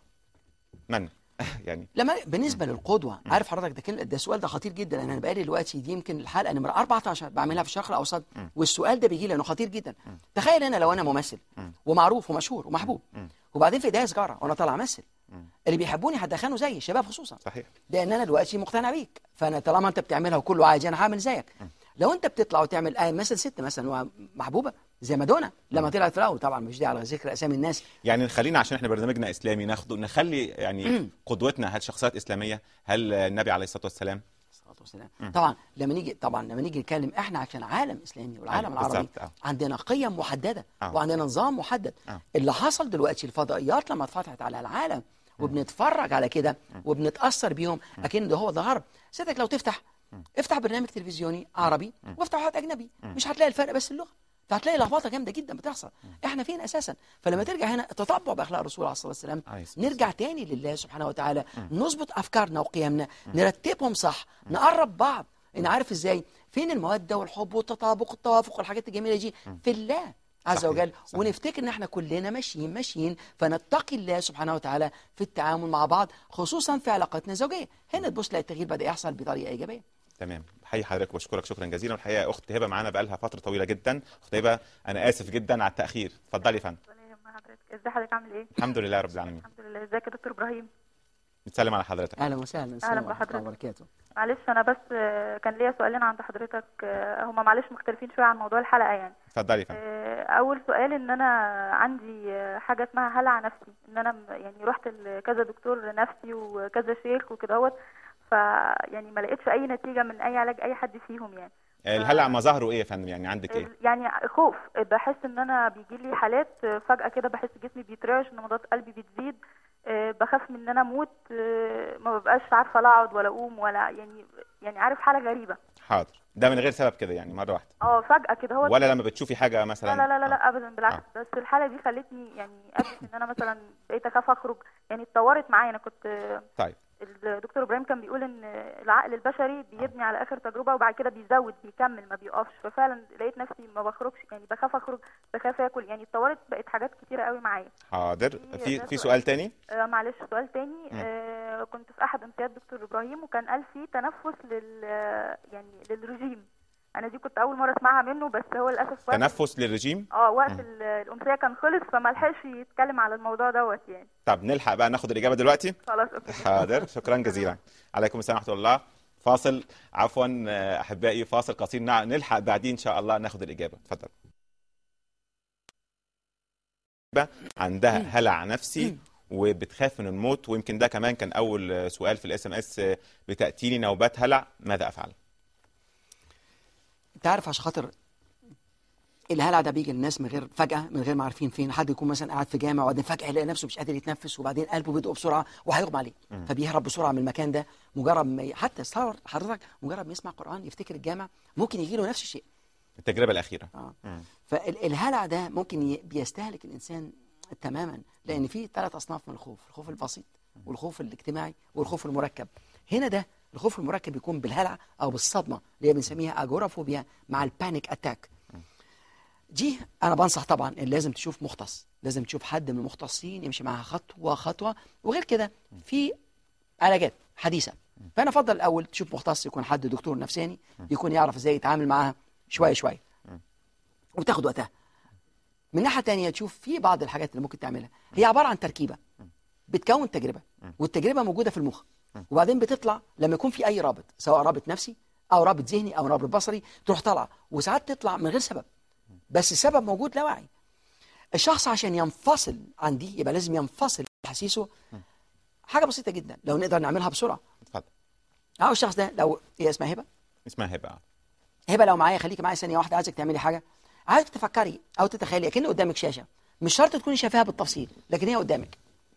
من يعني لما بالنسبه للقدوه. عارف حضرتك ده كلمه، ده السؤال ده خطير جدا، لان انا بقالي دلوقتي دي يمكن الحلقه نمره أربعتاشر بعملها في الشرق الاوسط، والسؤال ده بيجي لانه خطير جدا. تخيل انا لو انا ممثل ومعروف ومشهور ومحبوب، وبعدين في ايديا سجاره وانا طالع امثل، اللي بيحبوني هيدخنوا زيي، الشباب خصوصا. صحيح. لان انا دلوقتي مقتنع بيك، فانا طالما انت بتعملها وكله عايز انا هعمل زيك. لو انت بتطلع وتعمل آه مثلا ست مثلا محبوبه زي مادونا لما طلعت في الاول، طبعا مش دي على ذكر اسامي الناس، يعني خلينا عشان احنا برنامجنا اسلامي ناخده نخلي يعني قدوتنا هل شخصيات اسلاميه، هل النبي عليه الصلاه والسلام؟ الصلاه والسلام. طبعا لما نيجي طبعا لما نيجي نتكلم احنا عشان عالم اسلامي والعالم أيوة العربي أوه. عندنا قيم محدده أوه. وعندنا نظام محدد. أوه. اللي حصل دلوقتي الفضائيات لما اتفتحت على العالم وبنتفرج على كده وبنتاثر بيهم، اكن ده هو ده غرب. سيادتك لو تفتح افتح برنامج تلفزيوني عربي وافتح واحد اجنبي، مش هتلاقي الفرق بس اللغه، فهتلاقي لخبطه جامده جدا بتحصل. احنا فين اساسا؟ فلما ترجع هنا التطبع باخلاق الرسول عليه الصلاه والسلام، نرجع تاني لله سبحانه وتعالى، نظبط افكارنا وقيمنا، نرتبهم صح، نقرب بعض. انا عارف ازاي؟ فين الموده والحب والتطابق والتوافق والحاجات الجميله دي؟ في الله عز صحيح. وجل صحيح. ونفتكر ان احنا كلنا ماشيين ماشيين فنتقي الله سبحانه وتعالى في التعامل مع بعض، خصوصا في علاقاتنا الزوجيه. هنا تبص تلاقي التغيير بدا يحصل بطريقه ايجابيه. تمام. بحيي حضرتك وبشكرك شكرا جزيلا. والحقيقه اخت هبه معانا بقى لها فتره طويله جدا. اخت هبه انا اسف جدا على التاخير، اتفضلي يا فندم. حضرتك. ازي حضرتك عامل ايه؟ الحمد لله رب العالمين. الحمد لله. ازيك يا دكتور ابراهيم؟ بتسلم على حضرتك. اهلا وسهلا. اهلا بحضرتك. وبركاته. معلش انا بس كان ليا سؤالين عند حضرتك، هما معلش مختلفين شويه عن موضوع الحلقه يعني. اتفضلي يا فندم. اول سؤال ان انا عندي حاجه اسمها هلع نفسي، ان انا يعني رحت لكذا دكتور نفسي وكذا شيخ وكده اهوت، فيعني ما لقيتش اي نتيجه من اي علاج اي حد فيهم يعني. الهلع مظاهره ايه يا فندم؟ يعني عندك ايه؟ يعني خوف، بحس ان انا بيجي لي حالات فجاه كده، بحس جسمي بيترعش، نبضات قلبي بتزيد، أه بخاف من ان انا اموت، أه ما ببقاش عارفه لا اقعد ولا اقوم ولا يعني يعني عارف حاله غريبه. حاضر. ده من غير سبب كده يعني مره واحده؟ اه فجاه كده هو. ولا لما بتشوفي حاجه مثلا؟ لا لا لا, لا آه. ابدا بالعكس. آه. بس الحاله دي خلتني يعني ادرك ان انا مثلا بقيت اخاف اخرج، يعني اتطورت معايا. انا كنت طيب الدكتور ابراهيم كان بيقول ان العقل البشري بيبني على اخر تجربه وبعد كده بيزود بيكمل ما بيقفش، ففعلا لقيت نفسي ما بخرجش، يعني بخاف اخرج، بخاف اكل، يعني اتطورت بقت حاجات كتيره قوي معايا. حاضر. في في سؤال تاني؟ آه معلش سؤال تاني. آه كنت في احد امسيات دكتور ابراهيم وكان قال في تنفس لل يعني للرجيم. انا دي كنت اول مره اسمعها منه، بس هو للاسف تنفس للرجيم. اه وقت الامسيه كان خلص فما لحقش يتكلم على الموضوع دوت يعني. طب نلحق بقى ناخد الاجابه دلوقتي؟ خلاص اوكي. حاضر. شكرا جزيلا. عليكم السلام ورحمه الله. فاصل، عفوا احبائي، فاصل قصير نلحق بعدين ان شاء الله ناخد الاجابه. اتفضل. عندها هلع نفسي وبتخاف من الموت، ويمكن ده كمان كان اول سؤال في الاس ام اس، بتاتيني نوبات هلع، ماذا افعل؟ انت عارف عشان خاطر الهلع ده بيجي للناس من غير فجأة، من غير ما عارفين فين. حد يكون مثلا قاعد في جامع وبعدين فجأة يلاقي نفسه مش قادر يتنفس، وبعدين قلبه بيدق بسرعة وهيغمى عليه، فبيهرب بسرعة من المكان ده. مجرد ما حتى تصور حضرتك مجرد ما يسمع قرآن يفتكر الجامع ممكن يجي له نفس الشيء. التجربة الأخيرة. اه فالهلع ده ممكن بيستهلك الإنسان تماما، لأن في ثلاث أصناف من الخوف: الخوف البسيط والخوف الاجتماعي والخوف المركب. هنا ده الخوف المركب يكون بالهلع أو بالصدمة اللي هي بنسميها اجورافوبيا مع البانيك اتاك. دي انا بنصح طبعا ان لازم تشوف مختص، لازم تشوف حد من المختصين يمشي معاها خطوه خطوه، وغير كده في علاجات حديثه. فانا افضل الاول تشوف مختص، يكون حد دكتور نفساني يكون يعرف ازاي يتعامل معاها شويه شويه وتاخد وقتها. من ناحيه ثانيه تشوف في بعض الحاجات اللي ممكن تعملها، هي عباره عن تركيبه بتكون تجربه، والتجربه موجوده في المخ، وبعدين بتطلع لما يكون في اي رابط، سواء رابط نفسي او رابط ذهني او رابط بصري، تروح طالعه، وساعات تطلع من غير سبب، بس السبب موجود لا واعي. الشخص عشان ينفصل عن دي يبقى لازم ينفصل احاسيسه. حاجه بسيطه جدا لو نقدر نعملها بسرعه. اتفضل. اهو الشخص ده، لو هي اسمها هبه، اسمها هبه هبه لو معايا خليكي معايا ثانيه واحده، عايزك تعملي حاجه، عايزك تفكري او تتخيلي اكن قدامك شاشه، مش شرط تكوني شايفاها بالتفصيل لكن هي قدامك،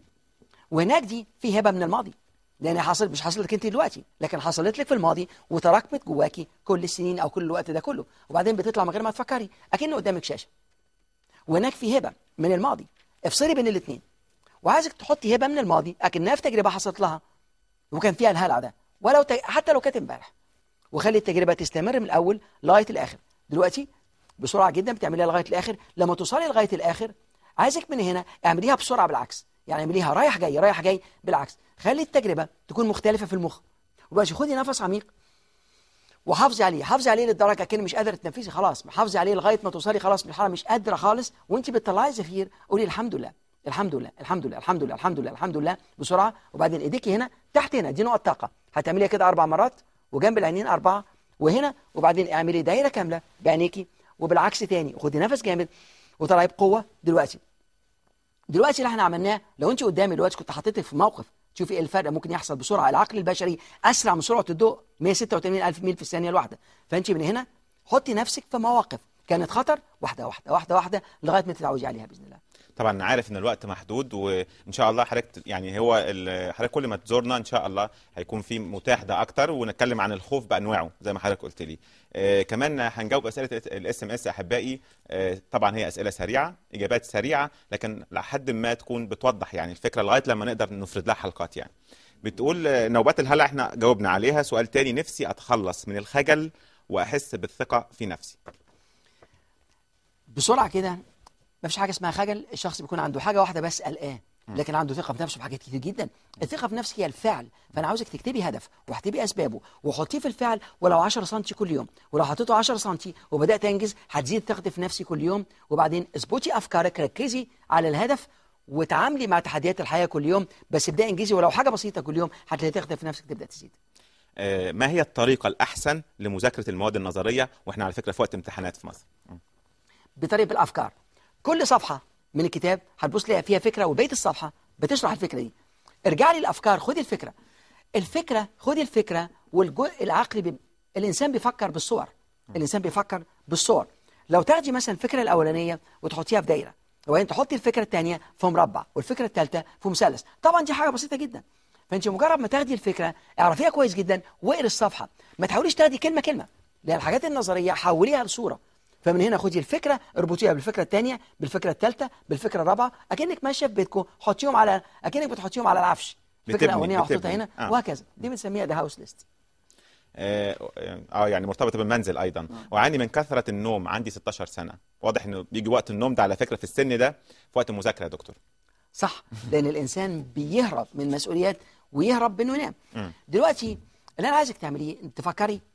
وهناك دي في هبه من الماضي، لان حصل مش حصلت لك انت دلوقتي لكن حصلت لك في الماضي وتراكمت جواكي كل السنين او كل الوقت ده كله، وبعدين بتطلع من غير ما تفكري اكن قدامك شاشه. وهناك في هبه من الماضي. افصلي بين الاثنين، وعايزك تحطي هبه من الماضي اكنها في تجربه حصلت لها وكان فيها الهلع ده، ولو ت... حتى لو كانت امبارح، وخلي التجربه تستمر من الاول لغايه الاخر. دلوقتي بسرعه جدا بتعمليها لغايه الاخر، لما توصلي لغايه الاخر عايزك من هنا اعمليها بسرعه بالعكس، يعني اعمليها رايح جاي رايح جاي بالعكس. خلي التجربه تكون مختلفه في المخ، وبقى خدي نفس عميق وحافظي عليه، حافظي عليه للدرجه كأنك مش قادره تنفسي خلاص، حافظي عليه لغايه ما توصلي خلاص مرحله مش قادره خالص، وانت بتطلعي زفير قولي الحمد لله الحمد لله الحمد لله الحمد لله الحمد لله الحمد لله بسرعه، وبعدين ايديكي هنا تحت هنا، دي نقط طاقه، هتعمليها كده اربع مرات، وجنب العينين اربعه، وهنا، وبعدين اعملي دايره كامله بعينيكي وبالعكس تاني، وخدي نفس جامد وطلعي بقوه. دلوقتي دلوقتي اللي احنا عملناه، لو انت قدامي دلوقتي كنت حطيتك في موقف تشوفي ايه الفرق ممكن يحصل بسرعه. العقل البشري اسرع من سرعه الضوء مئة وستة وثمانين ألف ميل في الثانيه الواحده، فانت من هنا حطي نفسك في مواقف كانت خطر، واحده واحده واحده واحده لغايه ما تتعودي عليها باذن الله. طبعا عارف ان الوقت محدود، وان شاء الله حضرتك يعني هو حضرتك كل ما تزورنا ان شاء الله هيكون في متاح ده اكتر، ونتكلم عن الخوف بانواعه زي ما حضرتك قلت لي. آه كمان هنجاوب اسئله الاس ام اس احبائي. آه طبعا هي اسئله سريعه، اجابات سريعه، لكن لحد ما تكون بتوضح يعني الفكره لغايه لما نقدر نفرد لها حلقات. يعني بتقول آه نوبات الهلع احنا جاوبنا عليها. سؤال تاني: نفسي اتخلص من الخجل واحس بالثقه في نفسي. بسرعه كده، ما فيش حاجه اسمها خجل، الشخص بيكون عنده حاجه واحده بس قلقان، لكن عنده ثقه في نفسه في حاجات كتير جدا. الثقه في نفسك هي الفعل. فانا عاوزك تكتبي هدف واكتبي اسبابه وحطيه في الفعل، ولو عشرة سم كل يوم، ولو حطيته عشرة سم وبدات انجز هتزيد ثقتي في نفسي كل يوم. وبعدين اظبطي افكارك، ركزي على الهدف وتعاملي مع تحديات الحياه كل يوم، بس ابداي انجزي ولو حاجه بسيطه كل يوم هتلاقي ثقتك في نفسك تبدا تزيد. آه، ما هي الطريقه الاحسن لمذاكره المواد النظريه واحنا على فكره في وقت امتحانات في مصر؟ بطريقه الافكار. كل صفحه من الكتاب هتبص لها فيها فكره وبقيه الصفحه بتشرح الفكره دي. ارجع لي الافكار، خدي الفكره الفكره خدي الفكره والجزء العقلي بي... الانسان بيفكر بالصور. الانسان بيفكر بالصور. لو تاخدي مثلا الفكره الاولانيه وتحطيها في دايره، وبعدين تحطي الفكره الثانيه في مربع والفكره الثالثه في مثلث، طبعا دي حاجه بسيطه جدا. فانت مجرد ما تاخدي الفكره اعرفيها كويس جدا واقري الصفحه، ما تحاوليش تاخدي كلمه كلمه، لان الحاجات النظريه حوليها لصوره. فمن هنا خدي الفكره اربطيها بالفكره الثانيه بالفكره الثالثه بالفكره الرابعه، اكنك ماشيه في بيتكم حطيهم على اكنك بتحطيهم على العفش. الفكره الاولانيه محطوطه هنا آه. وهكذا. دي بنسميها ذا هاوس ليست. اه آه، يعني مرتبطه بالمنزل ايضا. آه. وعاني من كثره النوم، عندي ستاشر سنه، واضح انه بيجي وقت النوم ده على فكره في السن ده في وقت المذاكره يا دكتور. صح، لان الانسان بيهرب من مسؤوليات ويهرب بانه ينام. دلوقتي اللي انا عايزك تعمليه تفكري ايه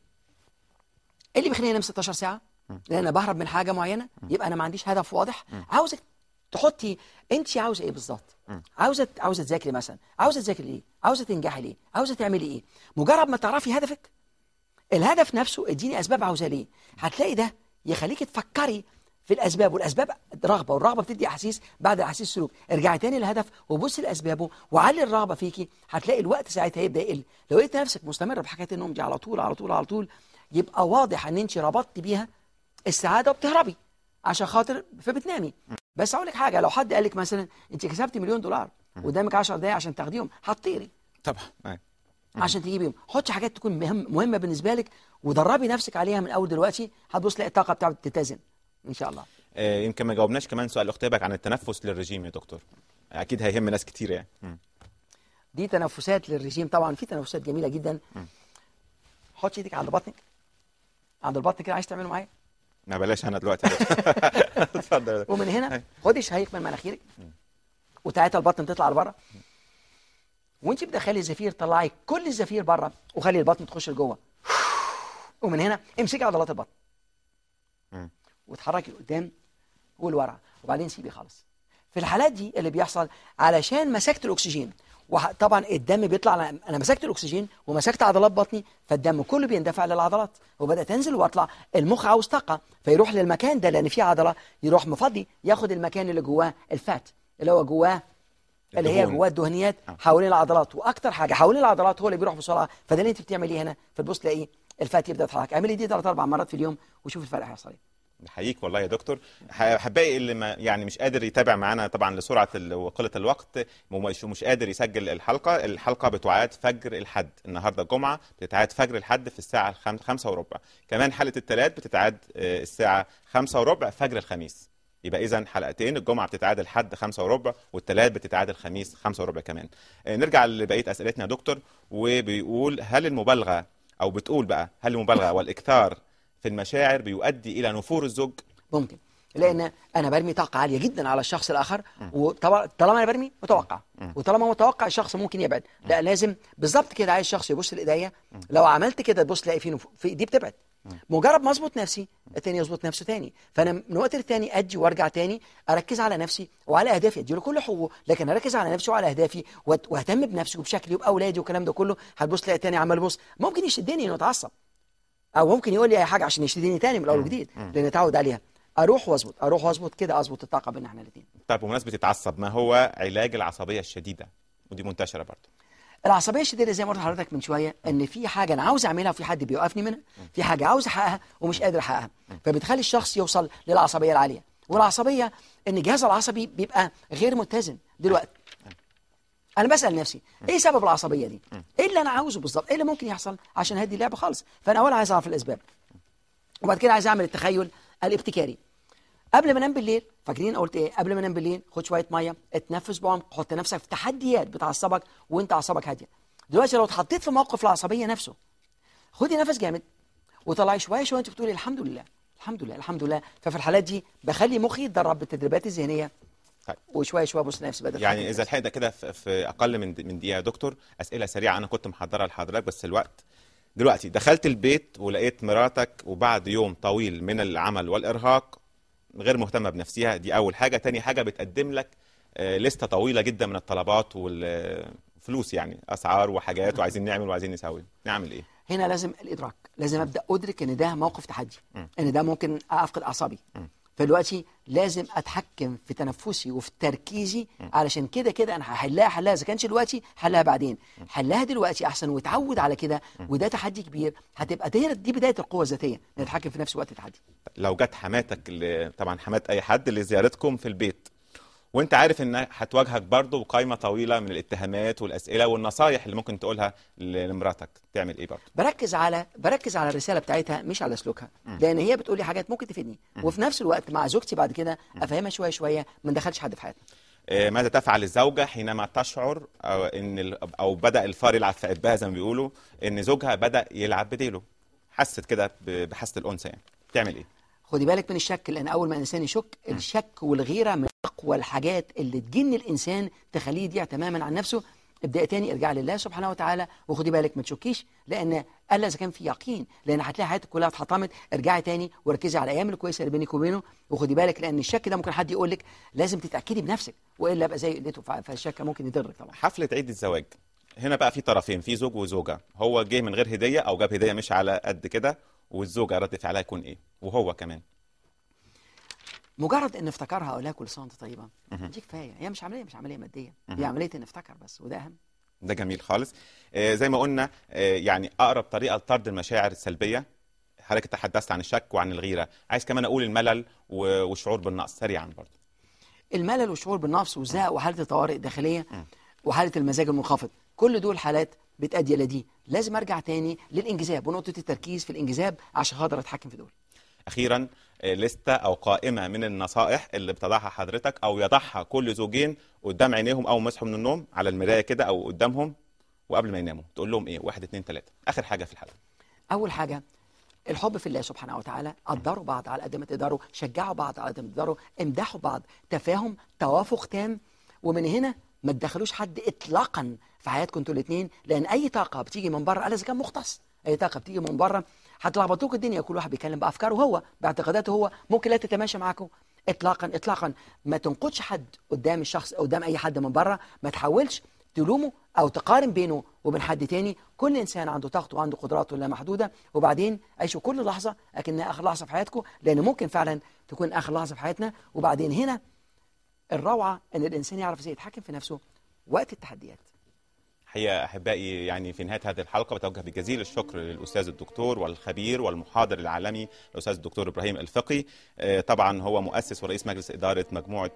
اللي بيخليني انام ستاشر ساعه؟ لان انا بهرب من حاجه معينه، يبقى انا ما عنديش هدف واضح. عاوزك تحطي انت عاوزه ايه بالظبط. عاوزه عاوزه تذاكري مثلا، عاوزه تذاكري ليه؟ عاوزه تنجحي ليه؟ عاوزه تعملي ايه؟ مجرد ما تعرفي هدفك، الهدف نفسه اديني اسباب عاوزه ليه، هتلاقي ده يخليك تفكري في الاسباب، والاسباب رغبه، والرغبه بتدي احاسيس، بعد الاحاسيس سلوك. ارجعي تاني للهدف وبصي لاسبابه وعلي الرغبه فيكي، هتلاقي الوقت ساعتها يبدا يقل. لو لقيت نفسك مستمره بحكايه النوم دي على طول على طول على طول، يبقى واضح ان انت ربطتي بيها السعاده وبتهربي عشان خاطر فبتنامي. بس اقول لك حاجه، لو حد قال لك مثلا انت كسبتي مليون دولار قدامك عشر دقايق عشان تاخديهم، هتطيري طبعا عشان تجيبيهم. حطي حاجات تكون مهم مهمه بالنسبه لك ودربي نفسك عليها من اول دلوقتي، هتبص تلاقي الطاقه بتاعتك تتزن ان شاء الله. آه، يمكن ما جاوبناش كمان سؤال اختي عن التنفس للرجيم يا دكتور، اكيد هيهم ناس كتير يعني. م. دي تنفسات للرجيم، طبعا في تنفسات جميله جدا. حط ايدك على بطنك، عند البطن كده، عايز تعمله معايا؟ ما بلاش انا دلوقتي. اتفضل. ومن هنا خدي شهيق من مناخيرك وتعالي البطن تطلع لبره، وانت بتدخلي الزفير طلعي كل الزفير بره وخلي البطن تخش لجوه. ومن هنا امسكي عضلات البطن وتحركي لقدام ولورا، وبعدين سيبي خالص. في الحالات دي اللي بيحصل علشان مسكت الاكسجين، وطبعا الدم بيطلع، انا مسكت الاكسجين ومسكت عضلات بطني، فالدم كله بيندفع للعضلات وبدا تنزل واطلع. المخ عاوز طاقه فيروح للمكان ده، لان فيه عضله، يروح مفضي ياخد المكان اللي جواه الفات، اللي هو جواه اللي هي جواه الدهنيات حوالين العضلات، واكتر حاجه حوالين العضلات هو اللي بيروح بسرعه. فده اللي انت بتعمليه هنا، فتبص تلاقيه الفات يبدا يتحرك. اعملي دي ثلاث اربع مرات في اليوم وشوف الفرق هيحصل ايه. بحييك والله يا دكتور. حبايبي اللي ما يعني مش قادر يتابع معانا طبعا لسرعه وقله الوقت، مش مش قادر يسجل الحلقه، الحلقه بتعاد فجر الحد، النهارده الجمعه بتتعاد فجر الحد في الساعه خمسة وربع، كمان حلقه الثلاث بتتعاد الساعه خمسة وربع فجر الخميس. يبقى اذا حلقتين، الجمعه بتتعاد الحد خمسة وربع والثلاث بتتعاد الخميس خمسة وربع كمان. نرجع لبقيه اسئلتنا يا دكتور، وبيقول هل المبالغه او بتقول بقى هل المبالغه والاكثار في المشاعر بيؤدي الى نفور الزوج؟ ممكن، لان انا برمي طاقه عاليه جدا على الشخص الاخر، وطالما انا برمي متوقع، وطالما متوقع الشخص ممكن يبعد. لا لازم بالظبط كده، عايز الشخص يبص لايديا، لو عملت كده تبص تلاقي في, في دي بتبعد. مجرد ما اظبط نفسي الثاني يظبط نفسه ثاني، فانا من وقت للثاني ادي وارجع ثاني اركز على نفسي وعلى اهدافي، ادي له كل حقوقه، لكن اركز على نفسي وعلى اهدافي واهتم بنفسي وبشكلي وباولادي والكلام ده كله. هتبص تلاقي الثاني عمال يبص، ممكن يشدني انه اتعصب، او ممكن يقول لي اي حاجه عشان يشتريني تاني من الاول وجديد، لان اتعود عليها. اروح واظبط اروح واظبط كده، اظبط الطاقه بيننا احنا الاثنين. طيب بمناسبه يتعصب، ما هو علاج العصبيه الشديده؟ ودي منتشره برضه. العصبيه الشديده زي ما قلت لحضرتك من شويه، ان في حاجه انا عاوز اعملها وفي حد بيوقفني منها، في حاجه عاوز احققها ومش قادر احققها، فبتخلي الشخص يوصل للعصبيه العاليه. والعصبيه ان الجهاز العصبي بيبقى غير متزن. دلوقتي انا بسال نفسي ايه سبب العصبيه دي؟ ايه اللي انا عاوزه بالظبط؟ ايه اللي ممكن يحصل عشان هدي اللعبه خالص؟ فانا اول عايز اعرف الاسباب، وبعد كده عايز اعمل التخيل الابتكاري. قبل ما انام بالليل، فاكرين قلت ايه؟ قبل ما انام بالليل خد شويه ميه، اتنفس بعمق، حط نفسك في تحديات بتعصبك وانت اعصابك هاديه. دلوقتي لو اتحطيت في موقف العصبيه نفسه، خدي نفس جامد وطلعي شويه شويه وانت بتقولي الحمد لله الحمد لله الحمد لله. ففي الحالات دي بخلي مخي يتدرب بالتدريبات الذهنيه طيب. وشويه شويه ابص نفسي بدل يعني اذا لحقنا كده في اقل من من دقيقه يا دكتور، اسئله سريعه انا كنت محضرها لحضرتك بس الوقت. دلوقتي دخلت البيت ولقيت مراتك وبعد يوم طويل من العمل والارهاق غير مهتمه بنفسها، دي اول حاجه. تاني حاجه بتقدم لك لسته طويله جدا من الطلبات والفلوس، يعني اسعار وحاجات وعايزين نعمل وعايزين نسوي، نعمل ايه؟ هنا لازم الادراك، لازم ابدا ادرك ان ده موقف تحدي، ان ده ممكن افقد اعصابي. فدلوقتي لازم اتحكم في تنفسي وفي تركيزي، علشان كده كده انا هحلها حلها اذا كانش دلوقتي حلها بعدين، حلها دلوقتي احسن واتعود على كده، وده تحدي كبير. هتبقى دي, دي بدايه القوه الذاتيه، نتحكم في نفس وقت التحدي. لو جت حماتك اللي طبعا حمات اي حد لزيارتكم في البيت، وانت عارف ان هتواجهك برضه بقائمه طويله من الاتهامات والاسئله والنصايح اللي ممكن تقولها لمراتك، تعمل ايه برضه؟ بركز على بركز على الرساله بتاعتها مش على سلوكها، لان هي بتقول لي حاجات ممكن تفيدني، وفي نفس الوقت مع زوجتي بعد كده افهمها شويه شويه، ما ندخلش حد في حياتنا. آه ماذا تفعل الزوجه حينما تشعر او ان او بدا الفار يلعب في قلبها زي ما بيقولوا، ان زوجها بدا يلعب بديله، حست كده بحاسه الانثى، يعني تعمل ايه؟ خدي بالك من الشك، لان اول ما الانسان يشك، الشك والغيره من اقوى الحاجات اللي تجن الانسان تخليه يضيع تماما عن نفسه. ابدأ تاني، ارجع لله سبحانه وتعالى، وخدي بالك ما تشكيش، لان الا اذا كان في يقين، لان هتلاقي حياتك كلها اتحطمت. ارجعي تاني وركزي على الايام الكويسه اللي بينك وبينه، وخدي بالك لان الشك ده ممكن حد يقول لك لازم تتاكدي بنفسك، والا ابقى زي قلته، فالشك ممكن يضرك طبعا. حفله عيد الزواج هنا بقى في طرفين، في زوج وزوجه، هو جه من غير هديه او جاب هديه مش على قد كده، والزوجه رد فعلها يكون ايه؟ وهو كمان مجرد ان افتكرها اقول لها كل سنه وانت طيبه، دي كفايه. هي مش عمليه مش عمليه ماديه، هي عمليه ان افتكر بس، وده اهم. ده جميل خالص. آه زي ما قلنا آه يعني اقرب طريقه لطرد المشاعر السلبيه، حضرتك تحدثت عن الشك وعن الغيره، عايز كمان اقول الملل والشعور بالنقص سريعا برضه. الملل والشعور بالنقص والزهق وحاله الطوارئ الداخليه وحاله المزاج المنخفض، كل دول حالات بتؤدي الى دي. لازم ارجع تاني للانجذاب ونقطه التركيز في الانجذاب عشان اقدر اتحكم في دول. اخيرا لستة او قائمه من النصائح اللي بتضعها حضرتك او يضعها كل زوجين قدام عينيهم اول ما يصحوا من النوم على المرايه كده او قدامهم وقبل ما يناموا، تقول لهم ايه؟ واحد اتنين تلاته. اخر حاجه في الحلقه. اول حاجه الحب في الله سبحانه وتعالى، قدروا بعض على قد ما تقدروا، شجعوا بعض على قد ما تقدروا، امدحوا بعض، تفاهم، توافق تام. ومن هنا ما تدخلوش حد اطلاقا في حياتكم انتوا الاثنين، لان اي طاقه بتيجي من بره، اذا كان مختص، اي طاقه بتيجي من بره هتلخبطوك الدنيا. كل واحد بيتكلم بافكاره هو، باعتقاداته هو، ممكن لا تتماشى معاكم اطلاقا اطلاقا. ما تنقدش حد قدام الشخص، قدام اي حد من بره. ما تحاولش تلومه او تقارن بينه وبين حد تاني. كل انسان عنده طاقته وعنده قدراته لا محدوده. وبعدين عيشوا كل لحظه اكنها اخر لحظه في حياتكم، لان ممكن فعلا تكون اخر لحظه في حياتنا. وبعدين هنا الروعه ان الانسان يعرف ازاي يتحكم في نفسه وقت التحديات. حقيقة أحبائي، يعني في نهاية هذه الحلقة بتوجه بجزيل الشكر للأستاذ الدكتور والخبير والمحاضر العالمي الأستاذ الدكتور إبراهيم الفقي. طبعا هو مؤسس ورئيس مجلس إدارة مجموعة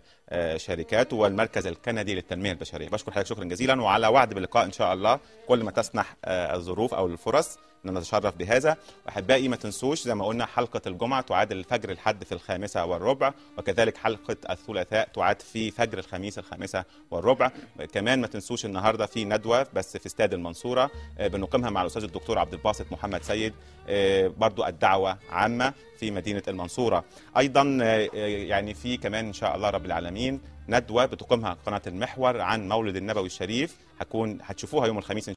شركات والمركز الكندي للتنمية البشرية. بشكر حضرتك شكرا جزيلا، وعلى وعد باللقاء إن شاء الله كل ما تسنح الظروف أو الفرص أن نتشرف بهذا. وأحبائي ما تنسوش زي ما قلنا حلقة الجمعة تعاد الفجر الحد في الخامسة والربع، وكذلك حلقة الثلاثاء تعاد في فجر الخميس الخامسة والربع. كمان ما تنسوش النهاردة في ندوة بس في استاد المنصورة بنقيمها مع الأستاذ الدكتور عبد الباسط محمد سيد، برضو الدعوة عامة في مدينة المنصورة. أيضا يعني في كمان إن شاء الله رب العالمين ندوة بتقيمها قناة المحور عن مولد النبوي الشريف، هتكون هتشوفوها يوم الخميس إن